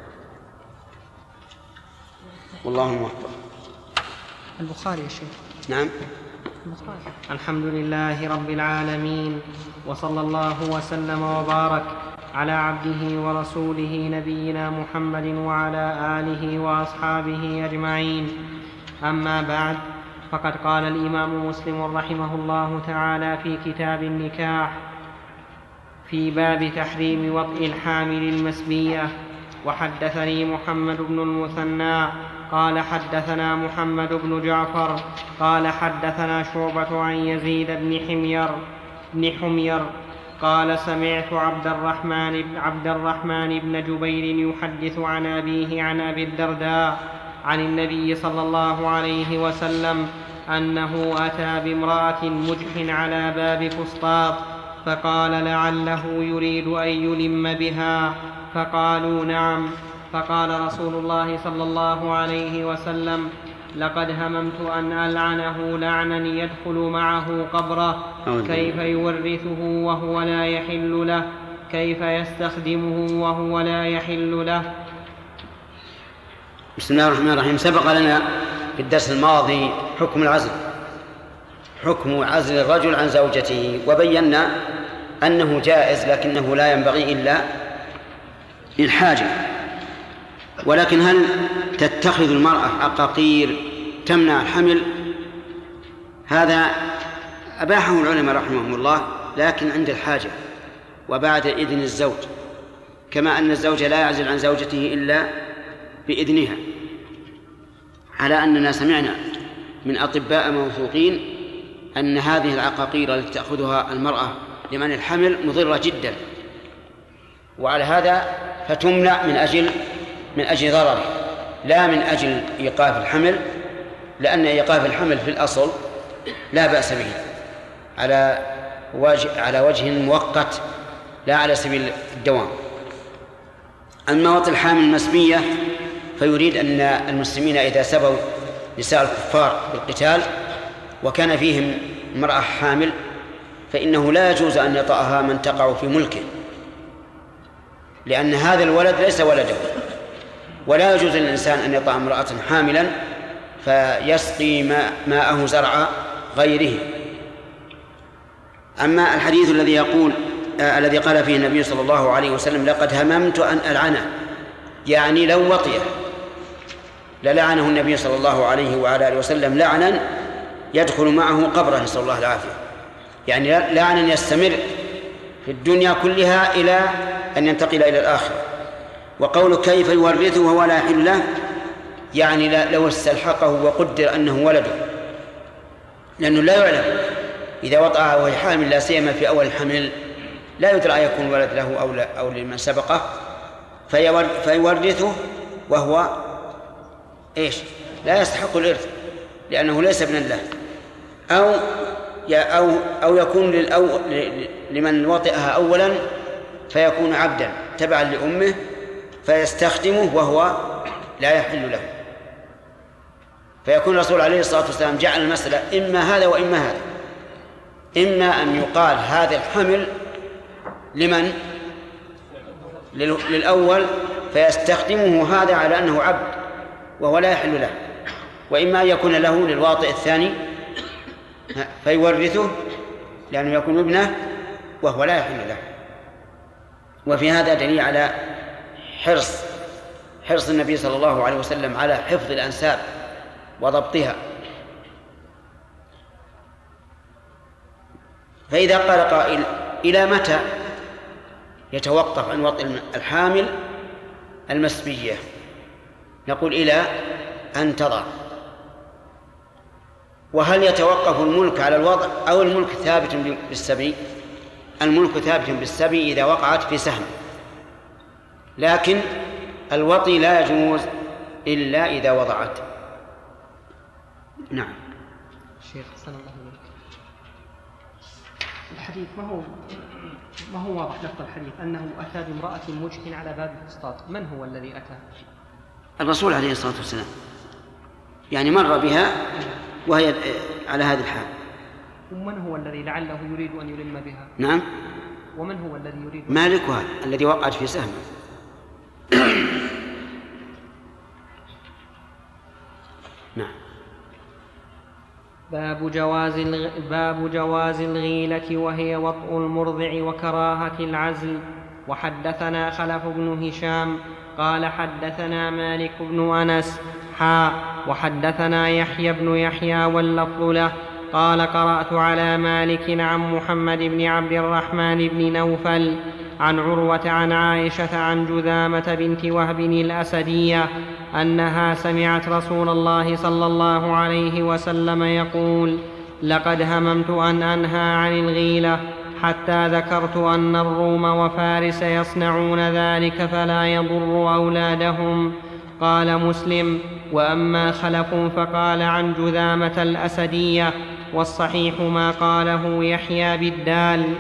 [SPEAKER 1] والله موفق.
[SPEAKER 3] البخاري يا شيخ.
[SPEAKER 1] نعم.
[SPEAKER 3] البخاري.
[SPEAKER 2] الحمد لله رب العالمين، وصلى الله وسلم وبارك على عبده ورسوله نبينا محمد وعلى آله وأصحابه أجمعين. أما بعد، فقد قال الإمام مسلم رحمه الله تعالى في كتاب النكاح في باب تحريم وطئ الحامل المسبية: وحدثني محمد بن المثنى قال حدثنا محمد بن جعفر قال حدثنا شعبة عن يزيد بن حمير بن حمير قال سمعت عبد الرحمن عبد الرحمن بن جبير يحدث عن أبيه عن أبي الدرداء عن النبي صلى الله عليه وسلم أنه أتى بامرأة مجح على باب فسطاط فقال لعله يريد أن يلم بها، فقالوا نعم. فقال رسول الله صلى الله عليه وسلم: لقد هممت أن ألعنه لعنا يدخل معه قبره، كيف يورثه وهو لا يحل له، كيف يستخدمه وهو لا يحل له.
[SPEAKER 1] بسم الله الرحمن الرحيم. سبق لنا في الدرس الماضي حكم العزل، حكم عزل الرجل عن زوجته، وبينا أنه جائز لكنه لا ينبغي إلا للحاجة. ولكن هل تتخذ المرأة عقاقير تمنع الحمل؟ هذا أباحه العلماء رحمهم الله، لكن عند الحاجة وبعد إذن الزوج، كما أن الزوج لا يعزل عن زوجته إلا بإذنها، على أننا سمعنا من أطباء موثوقين أن هذه العقاقير التي تأخذها المرأة لمنع الحمل مضرة جدا، وعلى هذا فتمنع من أجل من أجل ضرره، لا من أجل إيقاف الحمل، لأن إيقاف الحمل في الأصل لا بأس به على وجه على وجه مؤقت لا على سبيل الدوام. أما وطئ الحامل المسبية فيريد أن المسلمين إذا سبوا نساء الكفار بالقتال وكان فيهم امرأة حامل فإنه لا يجوز أن يطأها من تقع في ملكه، لأن هذا الولد ليس ولده، ولا يجوز للإنسان أن يطأ امرأة حاملا فيسقي ماء ماءه زرع غيره. أما الحديث الذي يقول آه الذي قال فيه النبي صلى الله عليه وسلم: لقد هممت أن ألعنه، يعني لو وطئه للعنه النبي صلى الله عليه وعلى آله وسلم لعنا يدخل معه قبره، نسأل الله العافية، يعني لعنا يستمر في الدنيا كلها إلى أن ينتقل إلى الآخرة. وقول كيف يورثه وهو لا يحل له، يعني لو استلحقه وقدر أنه ولده، لأنه لا يعلم إذا وطأها وهي حامل، لا سيما في أول الحمل، لا يدرى أن يكون ولد له أو, لا أو لمن سبقه، فيورثه وهو إيش؟ لا يستحق الإرث لأنه ليس ابنا له، أو أو أو يكون للأو لمن وطئها أولا فيكون عبدا تبعا لأمه فيستخدمه وهو لا يحل له، فيكون الرسول عليه الصلاة والسلام جعل المسألة إما هذا وإما هذا، إما أن يقال هذا الحمل لمن للأول فيستخدمه هذا على أنه عبد وهو لا يحل له، وإما أن يكون له للواطئ الثاني فيورثه لأنه يكون ابنه وهو لا يحل له. وفي هذا دليل على حرص حرص النبي صلى الله عليه وسلم على حفظ الأنساب وضبطها. فإذا قال قائل: إلى متى يتوقف عن وطئ الحامل المسبية؟ نقول: إلى أن تضع. وهل يتوقف الملك على الوضع أو الملك ثابت بالسبي؟ الملك ثابت بالسبي إذا وقعت في سهم، لكن الوطي لا يجوز إلا إذا وضعت. نعم.
[SPEAKER 3] شيخ صلى الله عليه وسلم، الحديث ما هو ما هو واضح لفظ الحديث أنه أتى بامرأة مجح على باب الفسطاط، من هو الذي أتى؟
[SPEAKER 1] الرسول عليه الصلاة والسلام، يعني مر بها وهي على هذه الحال.
[SPEAKER 3] ومن هو الذي لعله يريد أن يلم بها؟
[SPEAKER 1] نعم.
[SPEAKER 3] ومن هو الذي يريد؟
[SPEAKER 1] مالكها الذي وقعت في سهم. نعم.
[SPEAKER 2] باب جواز الغ... باب جواز الغيلة وهي وطء المرضع وكراهة العزل. وحدثنا خلف بن هشام قال حدثنا مالك بن أنس حا وحدثنا يحيى بن يحيى واللفظ له قال قرأت على مالك عن محمد بن عبد الرحمن بن نوفل عن عروة عن عائشة عن جذامة بنت وهب الأسدية أنها سمعت رسول الله صلى الله عليه وسلم يقول: لقد هممت أن أنهى عن الغيلة حتى ذكرت أن الروم وفارس يصنعون ذلك فلا يضر أولادهم. قال مسلم: وأما خلف فقال عن جذامة الأسدية، والصحيح ما قاله يحيى بالدال.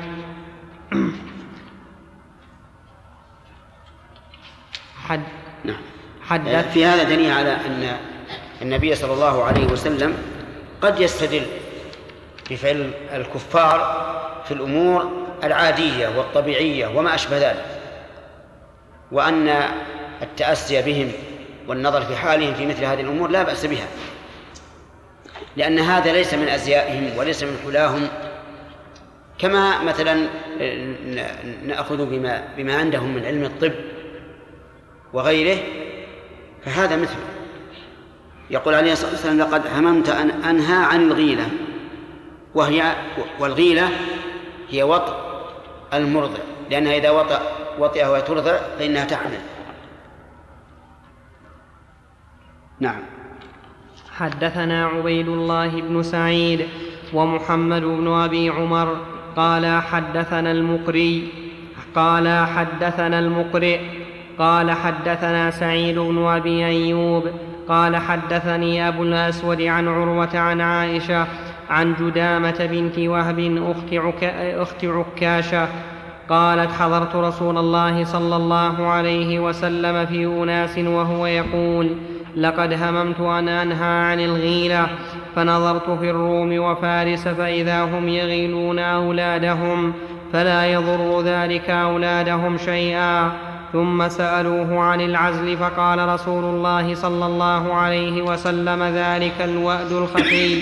[SPEAKER 2] حد
[SPEAKER 1] حدث في هذا دليل على أن النبي صلى الله عليه وسلم قد يستدل بفعل الكفار في الأمور العادية والطبيعية وما أشبه ذلك، وأن التأسي بهم والنظر في حالهم في مثل هذه الأمور لا بأس بها، لأن هذا ليس من أزيائهم وليس من حلاهم، كما مثلا نأخذ بما, بما عندهم من علم الطب وغيره، فهذا مثله. يقول عليه الصلاة والسلام: لقد هممت أن أنهى عن الغيلة، وهي والغيلة هي وطء المرضع، لأنها إذا وطأ وطئها وترضع فإنها تحمل. نعم.
[SPEAKER 2] حدثنا عبيد الله بن سعيد ومحمد بن أبي عمر قال حدثنا المقري قال حدثنا المقرئ قال حدثنا سعيد بن أبي أيوب قال حدثني أبو الأسود عن عروة عن عائشة عن جدامة بنت وهب أخت عكاشة قالت: حضرت رسول الله صلى الله عليه وسلم في أناس وهو يقول: لقد هممت أن أنهى عن الغيلة، فنظرت في الروم وفارس فإذا هم يغيلون أولادهم فلا يضر ذلك أولادهم شيئا. ثم سألوه عن العزل فقال رسول الله صلى الله عليه وسلم: ذلك الوأد الخفي.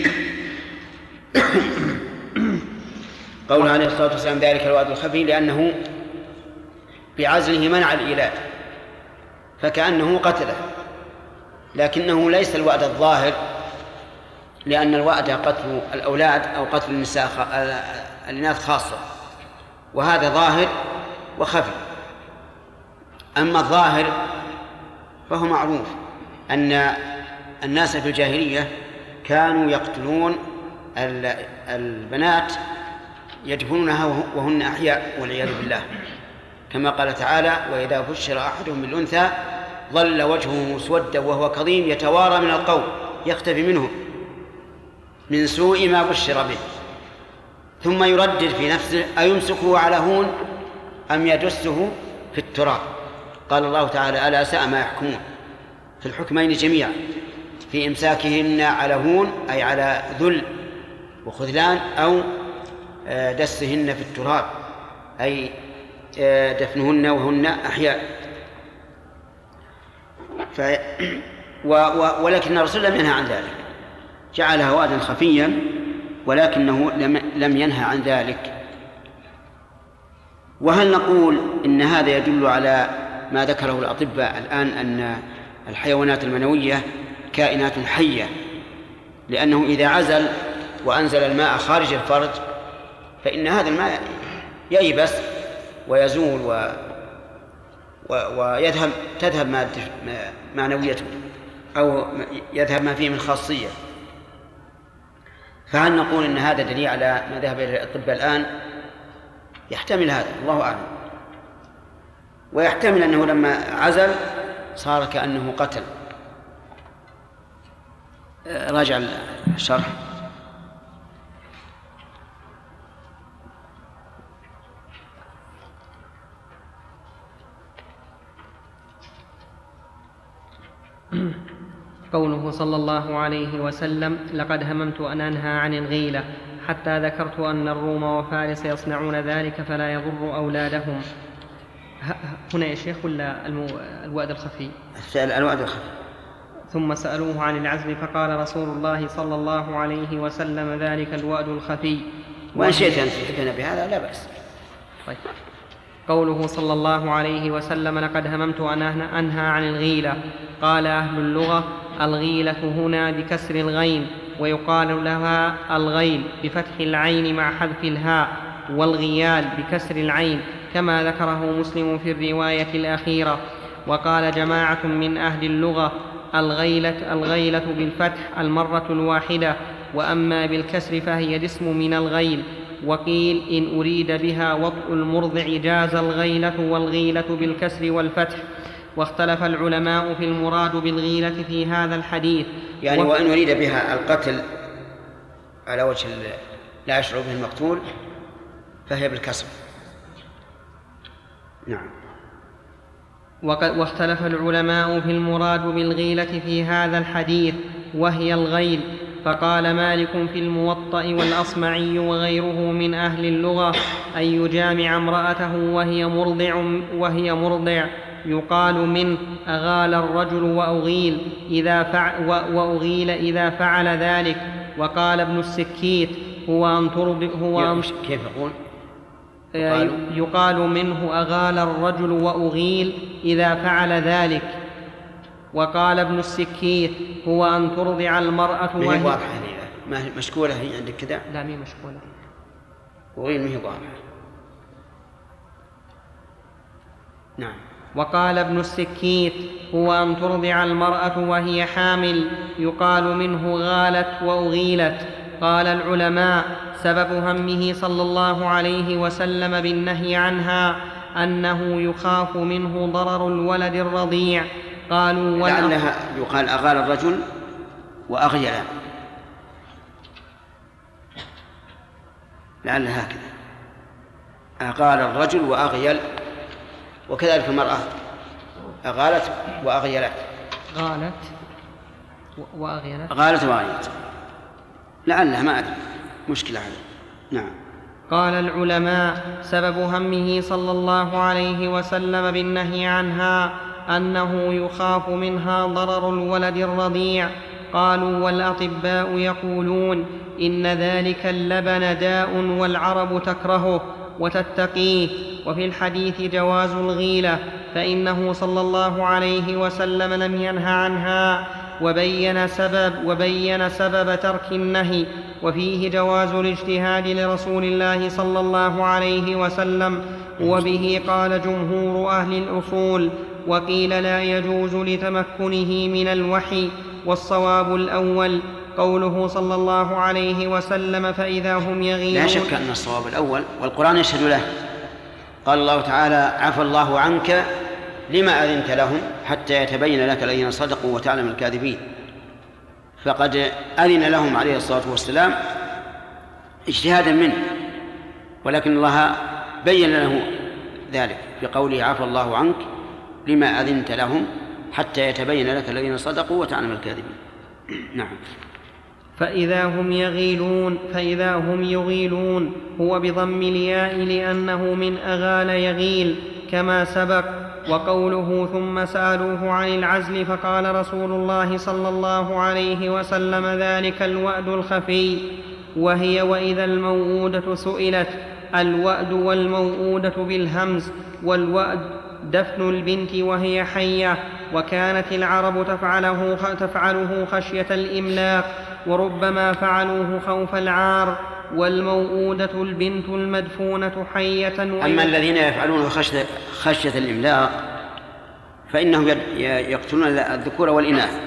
[SPEAKER 1] قول عليه الصلاة والسلام ذلك الوأد الخفي لأنه بعزله منع الإيلاد، فكأنه قتله، لكنه ليس الوأد الظاهر، لأن الوأد قتل الأولاد أو قتل النساء الإناث خاصة، وهذا ظاهر وخفي. أما الظاهر فهو معروف أن الناس في الجاهلية كانوا يقتلون البنات يدفنونها وهن أحياء والعياذ بالله، كما قال تعالى: وإذا بشر أحدهم بالأنثى ظل وجهه مسودا وهو كظيم يتوارى من القوم يختفي منه من سوء ما بشر به، ثم يردد في نفسه: أيمسكه على هون أم يدسه في التراب. قال الله تعالى: ألا ساء ما يحكمون، في الحكمين جميعا، في إمساكهن على هون أي على ذل وخذلان، أو دسهن في التراب أي دفنهن وهن أحياء. ف... و... و... ولكن الرسول لم ينهى عن ذلك، جعلها وأدا خفيا، ولكنه لم... لم ينهى عن ذلك. وهل نقول إن هذا يدل على ما ذكره الأطباء الآن أن الحيوانات المنوية كائنات حية، لأنه إذا عزل وأنزل الماء خارج الفرج فإن هذا الماء ييبس ويزول و... و... ويذهب تذهب مادة معنويته أو يذهب ما فيه من خاصية. فهل نقول إن هذا دليل على ما ذهب إلى الأطباء الآن يحتمل هذا، الله أعلم. ويحتمل أنه لما عزل صار كأنه قتل. راجع الشرح.
[SPEAKER 2] قوله صلى الله عليه وسلم: لقد هممت أن أنهى عن الغيلة حتى ذكرت أن الروم وفارس يصنعون ذلك فلا يضر أولادهم. هنا يا شيخ ولا الوأد الخفي؟
[SPEAKER 1] الوأد الخفي.
[SPEAKER 2] ثم سألوه عن العزل فقال رسول الله صلى الله عليه وسلم: ذلك الوأد الخفي.
[SPEAKER 1] وإن شئت أن تحكينا بهذا لا بأس.
[SPEAKER 2] طيب. قوله صلى الله عليه وسلم: لقد هممت أن أنهى عن الغيلة. قال أهل اللغة: الغيلة هنا بكسر الغين، ويقال لها الغيل بفتح العين مع حذف الهاء، والغيال بكسر العين، كما ذكره مسلم في الرواية الأخيرة. وقال جماعة من أهل اللغة: الغيلة, الغيلة بالفتح المرة الواحدة، وأما بالكسر فهي الاسم من الغيل. وقيل إن أريد بها وطء المرضع جاز الغيلة والغيلة بالكسر والفتح. واختلف العلماء في المراد بالغيلة في هذا الحديث.
[SPEAKER 1] يعني و... وإن أريد بها القتل على وجه لا يشعر به المقتول فهي بالكسر. نعم.
[SPEAKER 2] واختلف العلماء في المراد بالغيلة في هذا الحديث وهي الغيل. فقال مالك في الموطأ والأصمعي وغيره من أهل اللغة: أن يجامع امرأته وهي مرضع, وهي مرضع يقال منه أغال الرجل وأغيل إذا فعل, وأغيل إذا فعل ذلك. وقال ابن السكيت: هو أن ترضع هو أن
[SPEAKER 1] كيف يقول؟
[SPEAKER 2] يقال منه أغال الرجل وأغيل إذا فعل ذلك. وقال ابن السكيت: هو أن ترضع المرأة
[SPEAKER 1] وهي واضحة. ما هي مشكولة هي عندك كذا؟
[SPEAKER 2] لا مي مشكولة.
[SPEAKER 1] وغير ما هي واضحة. نعم.
[SPEAKER 2] وقال ابن السكيت: هو أن ترضع المرأة وهي حامل يقال منه غالت وأغيلت. قال العلماء: سبب همه صلى الله عليه وسلم بالنهي عنها أنه يخاف منه ضرر الولد الرضيع. قالوا:
[SPEAKER 1] لعلها يقال أغال الرجل وأغيل، لعل هكذا، أغال الرجل وأغيل. وكذلك المرأة أغالت وأغيلت.
[SPEAKER 2] غالت وأغيلت
[SPEAKER 1] غالت وأغيلت لعلها، ما أدري، مشكلة هذا. نعم.
[SPEAKER 2] قال العلماء: سبب همه صلى الله عليه وسلم بالنهي عنها أنه يخاف منها ضرر الولد الرضيع. قالوا: والأطباء يقولون إن ذلك اللبن داء والعرب تكرهه وتتقيه. وفي الحديث جواز الغيلة، فإنه صلى الله عليه وسلم لم ينه عنها، وبين سبب, وبين سبب ترك النهي. وفيه جواز الاجتهاد لرسول الله صلى الله عليه وسلم، وبه قال جمهور أهل الأصول. وقيل لا يجوز لتمكنه من الوحي، والصواب الأول قوله صلى الله عليه وسلم: فإذا هم يغيرون.
[SPEAKER 1] لا شك أن الصواب الأول، والقرآن يشهد له. قال الله تعالى: عفى الله عنك لما أذنت لهم حتى يتبين لك الذين صدقوا وتعلم الكاذبين. فقد أذن لهم عليه الصلاة والسلام اجتهادا منه، ولكن الله بين له ذلك بقوله: عفى الله عنك لما أذنت لهم حتى يتبين لك الذين صدقوا وتعلم الكاذبين. نعم.
[SPEAKER 2] فإذا هم يغيلون فإذا هم يغيلون هو بضم الياء لأنه من أغال يغيل كما سبق. وقوله: ثم سألوه عن العزل فقال رسول الله صلى الله عليه وسلم: ذلك الوأد الخفي. وهي وإذا الموءودة سئلت. الوأد والموءودة بالهمز، والوأد دفن البنت وهي حية، وكانت العرب تفعله, تفعله خشية الإملاق، وربما فعلوه خوف العار. والموءودة البنت المدفونة حية.
[SPEAKER 1] أما الذين يفعلون خشية, خشية الإملاق فإنهم يقتلون الذكور والإناث،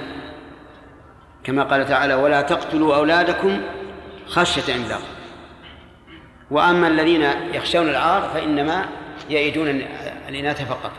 [SPEAKER 1] كما قال تعالى: ولا تقتلوا أولادكم خشية إملاق. وأما الذين يخشون العار فإنما يئدون الإناث فقط.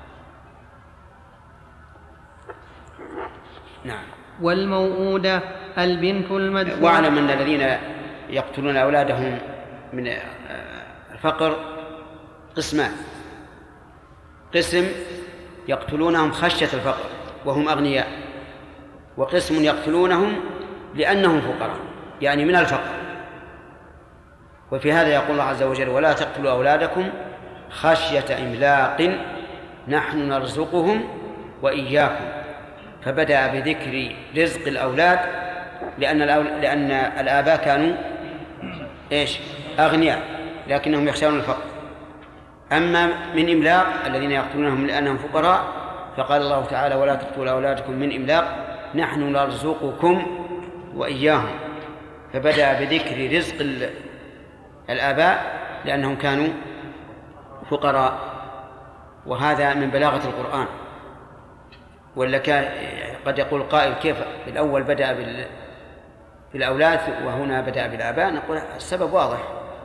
[SPEAKER 1] نعم.
[SPEAKER 2] والموؤودة البنت المدفوعة.
[SPEAKER 1] واعلم أن الذين يقتلون أولادهم من الفقر قسمان: قسم يقتلونهم خشية الفقر وهم أغنياء، وقسم يقتلونهم لأنهم فقراء يعني من الفقر. وفي هذا يقول الله عز وجل: ولا تقتلوا أولادكم خشية إملاق نحن نرزقهم وإياكم. فبدأ بذكر رزق الأولاد لأن لأن الآباء كانوا إيش؟ أغنياء لكنهم يخشون الفقر. أما من إملاق الذين يقتلونهم لأنهم فقراء فقال الله تعالى: ولا تقتلوا أولادكم من إملاق نحن نرزقكم وإياهم. فبدأ بذكر رزق الآباء لأنهم كانوا فقراء، وهذا من بلاغة القرآن. ولا كان قد يقول قائل: كيف بالأول بدأ بالأولاد وهنا بدأ بالآباء؟ نقول السبب واضح.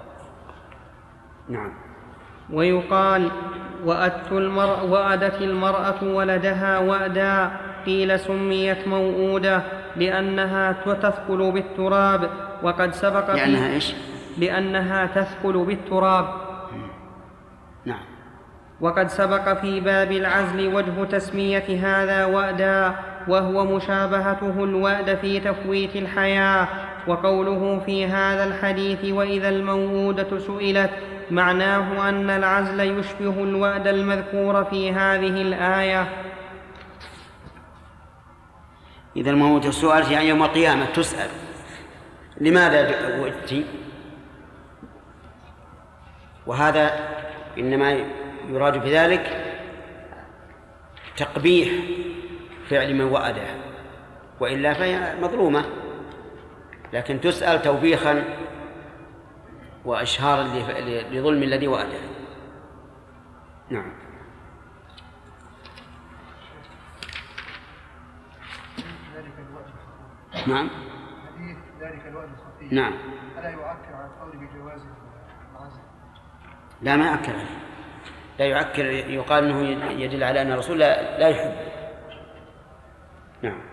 [SPEAKER 1] نعم.
[SPEAKER 2] ويقال: وأدت المرأة وأدت المرأة ولدها وأدا، قيل سميت موؤودة لأنها تثقل بالتراب، وقد سبق
[SPEAKER 1] لأنها إيش؟
[SPEAKER 2] لأنها تثقل بالتراب.
[SPEAKER 1] نعم.
[SPEAKER 2] وقد سبق في باب العزل وجه تسمية هذا وأدا، وهو مشابهته الوأد في تفويت الحياة. وقوله في هذا الحديث: وإذا الموءودة سئلت، معناه أن العزل يشبه الوأد المذكور في هذه الآية.
[SPEAKER 1] إذا الموءودة سئلت يعني يوم القيامة تسأل لماذا وئدت؟ وهذا إنما يراد بذلك تقبيح فعل من وأده، وإلا فهي مظلومة، لكن تسأل توبيخا وإشهارا لظلم الذي وأده. نعم. نعم.
[SPEAKER 6] حديث ذلك الوأد الخفي
[SPEAKER 1] نعم.
[SPEAKER 6] ألا يعكر على القول بجواز العزل؟
[SPEAKER 1] لا، ما يعكر عليه، لا يعكر. يقال أنه يدل على أن الرسول لا, لا يحب. نعم.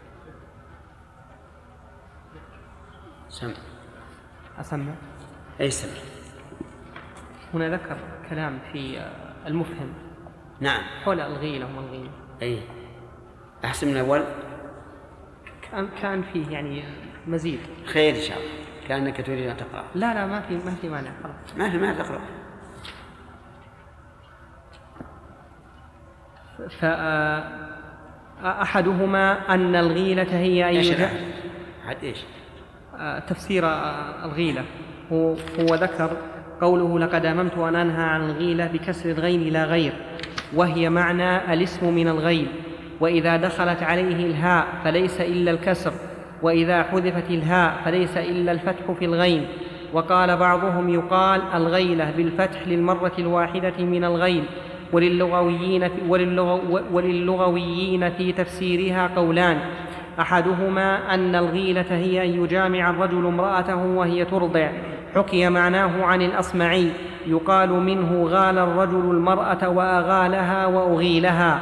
[SPEAKER 1] سمع.
[SPEAKER 2] أسمع.
[SPEAKER 1] أي سمع.
[SPEAKER 2] هنا ذكر كلام في المفهم.
[SPEAKER 1] نعم.
[SPEAKER 2] حول الغيلة والغيلة.
[SPEAKER 1] أي أحسن من الأول.
[SPEAKER 2] كان كان فيه يعني مزيد.
[SPEAKER 1] خير إن شاء الله. كأنك تريد أن تقرأ.
[SPEAKER 2] لا لا ما في ما في مانع خلاص.
[SPEAKER 1] ما في ما تقرأ.
[SPEAKER 2] فأحدهما أن الغيلة هي أي
[SPEAKER 1] إيش حد إيش
[SPEAKER 2] تفسير الغيلة. هو, هو ذكر قوله: لقد أممت أن أنهى عن الغيلة بكسر الغين لا غير، وهي معنى الاسم من الغيل، وإذا دخلت عليه الهاء فليس إلا الكسر، وإذا حذفت الهاء فليس إلا الفتح في الغين. وقال بعضهم: يقال الغيلة بالفتح للمرة الواحدة من الغيل. وللغويين في, وللغو وللغويين في تفسيرها قولان: أحدهما أن الغيلة هي أن يجامع الرجل امرأته وهي ترضع، حكي معناه عن الأصمعي، يقال منه غال الرجل المرأة وأغالها وأغيلها.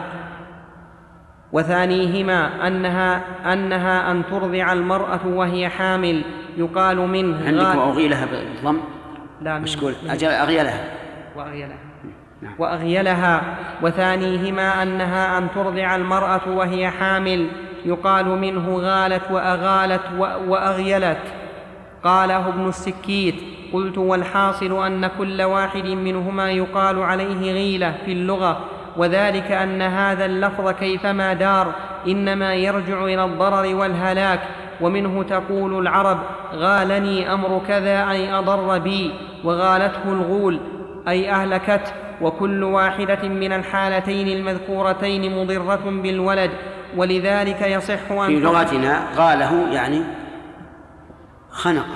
[SPEAKER 2] وثانيهما أنها, أنها أن ترضع المرأة وهي حامل، يقال منه
[SPEAKER 1] عندك وأغيلها بالضم.
[SPEAKER 2] لا
[SPEAKER 1] مش قول أجل أغيلها
[SPEAKER 2] وأغيلها وأغيلها. وثانيهما أنها أن ترضع المرأة وهي حامل، يقال منه غالت وأغالت وأغيلت. قاله ابن السكيت: قلت والحاصل أن كل واحد منهما يقال عليه غيلة في اللغة، وذلك أن هذا اللفظ كيفما دار إنما يرجع إلى الضرر والهلاك. ومنه تقول العرب: غالني أمر كذا أي أضر بي، وغالته الغول أي أهلكت. وكل واحدة من الحالتين المذكورتين مضرة بالولد، ولذلك يصح أن
[SPEAKER 1] في لغتنا غاله يعني خنق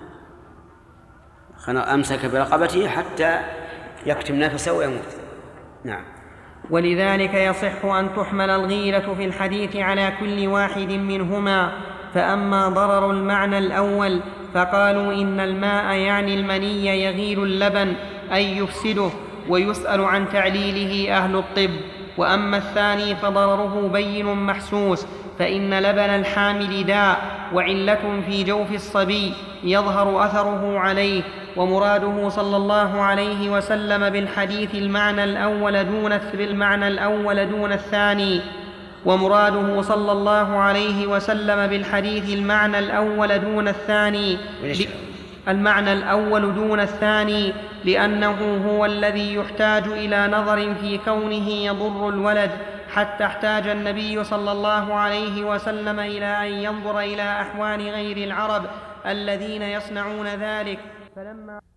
[SPEAKER 1] خنق أمسك برقبته حتى يكتم نفسه ويموت. نعم.
[SPEAKER 2] ولذلك يصح أن تحمل الغيلة في الحديث على كل واحد منهما. فأما ضرر المعنى الأول فقالوا إن الماء يعني المني يغير اللبن أي يفسده، ويسأل عن تعليله أهل الطب. وأما الثاني فضرره بين محسوس، فإن لبن الحامل داء وعلة في جوف الصبي يظهر أثره عليه. ومراده صلى الله عليه وسلم بالحديث المعنى الأول دون بالمعنى الأول دون الثاني ومراده صلى الله عليه وسلم بالحديث المعنى الأول دون الثاني المعنى الأول دون الثاني لأنه هو الذي يحتاج إلى نظر في كونه يضر الولد، حتى احتاج النبي صلى الله عليه وسلم إلى أن ينظر إلى أحوال غير العرب الذين يصنعون ذلك. فلما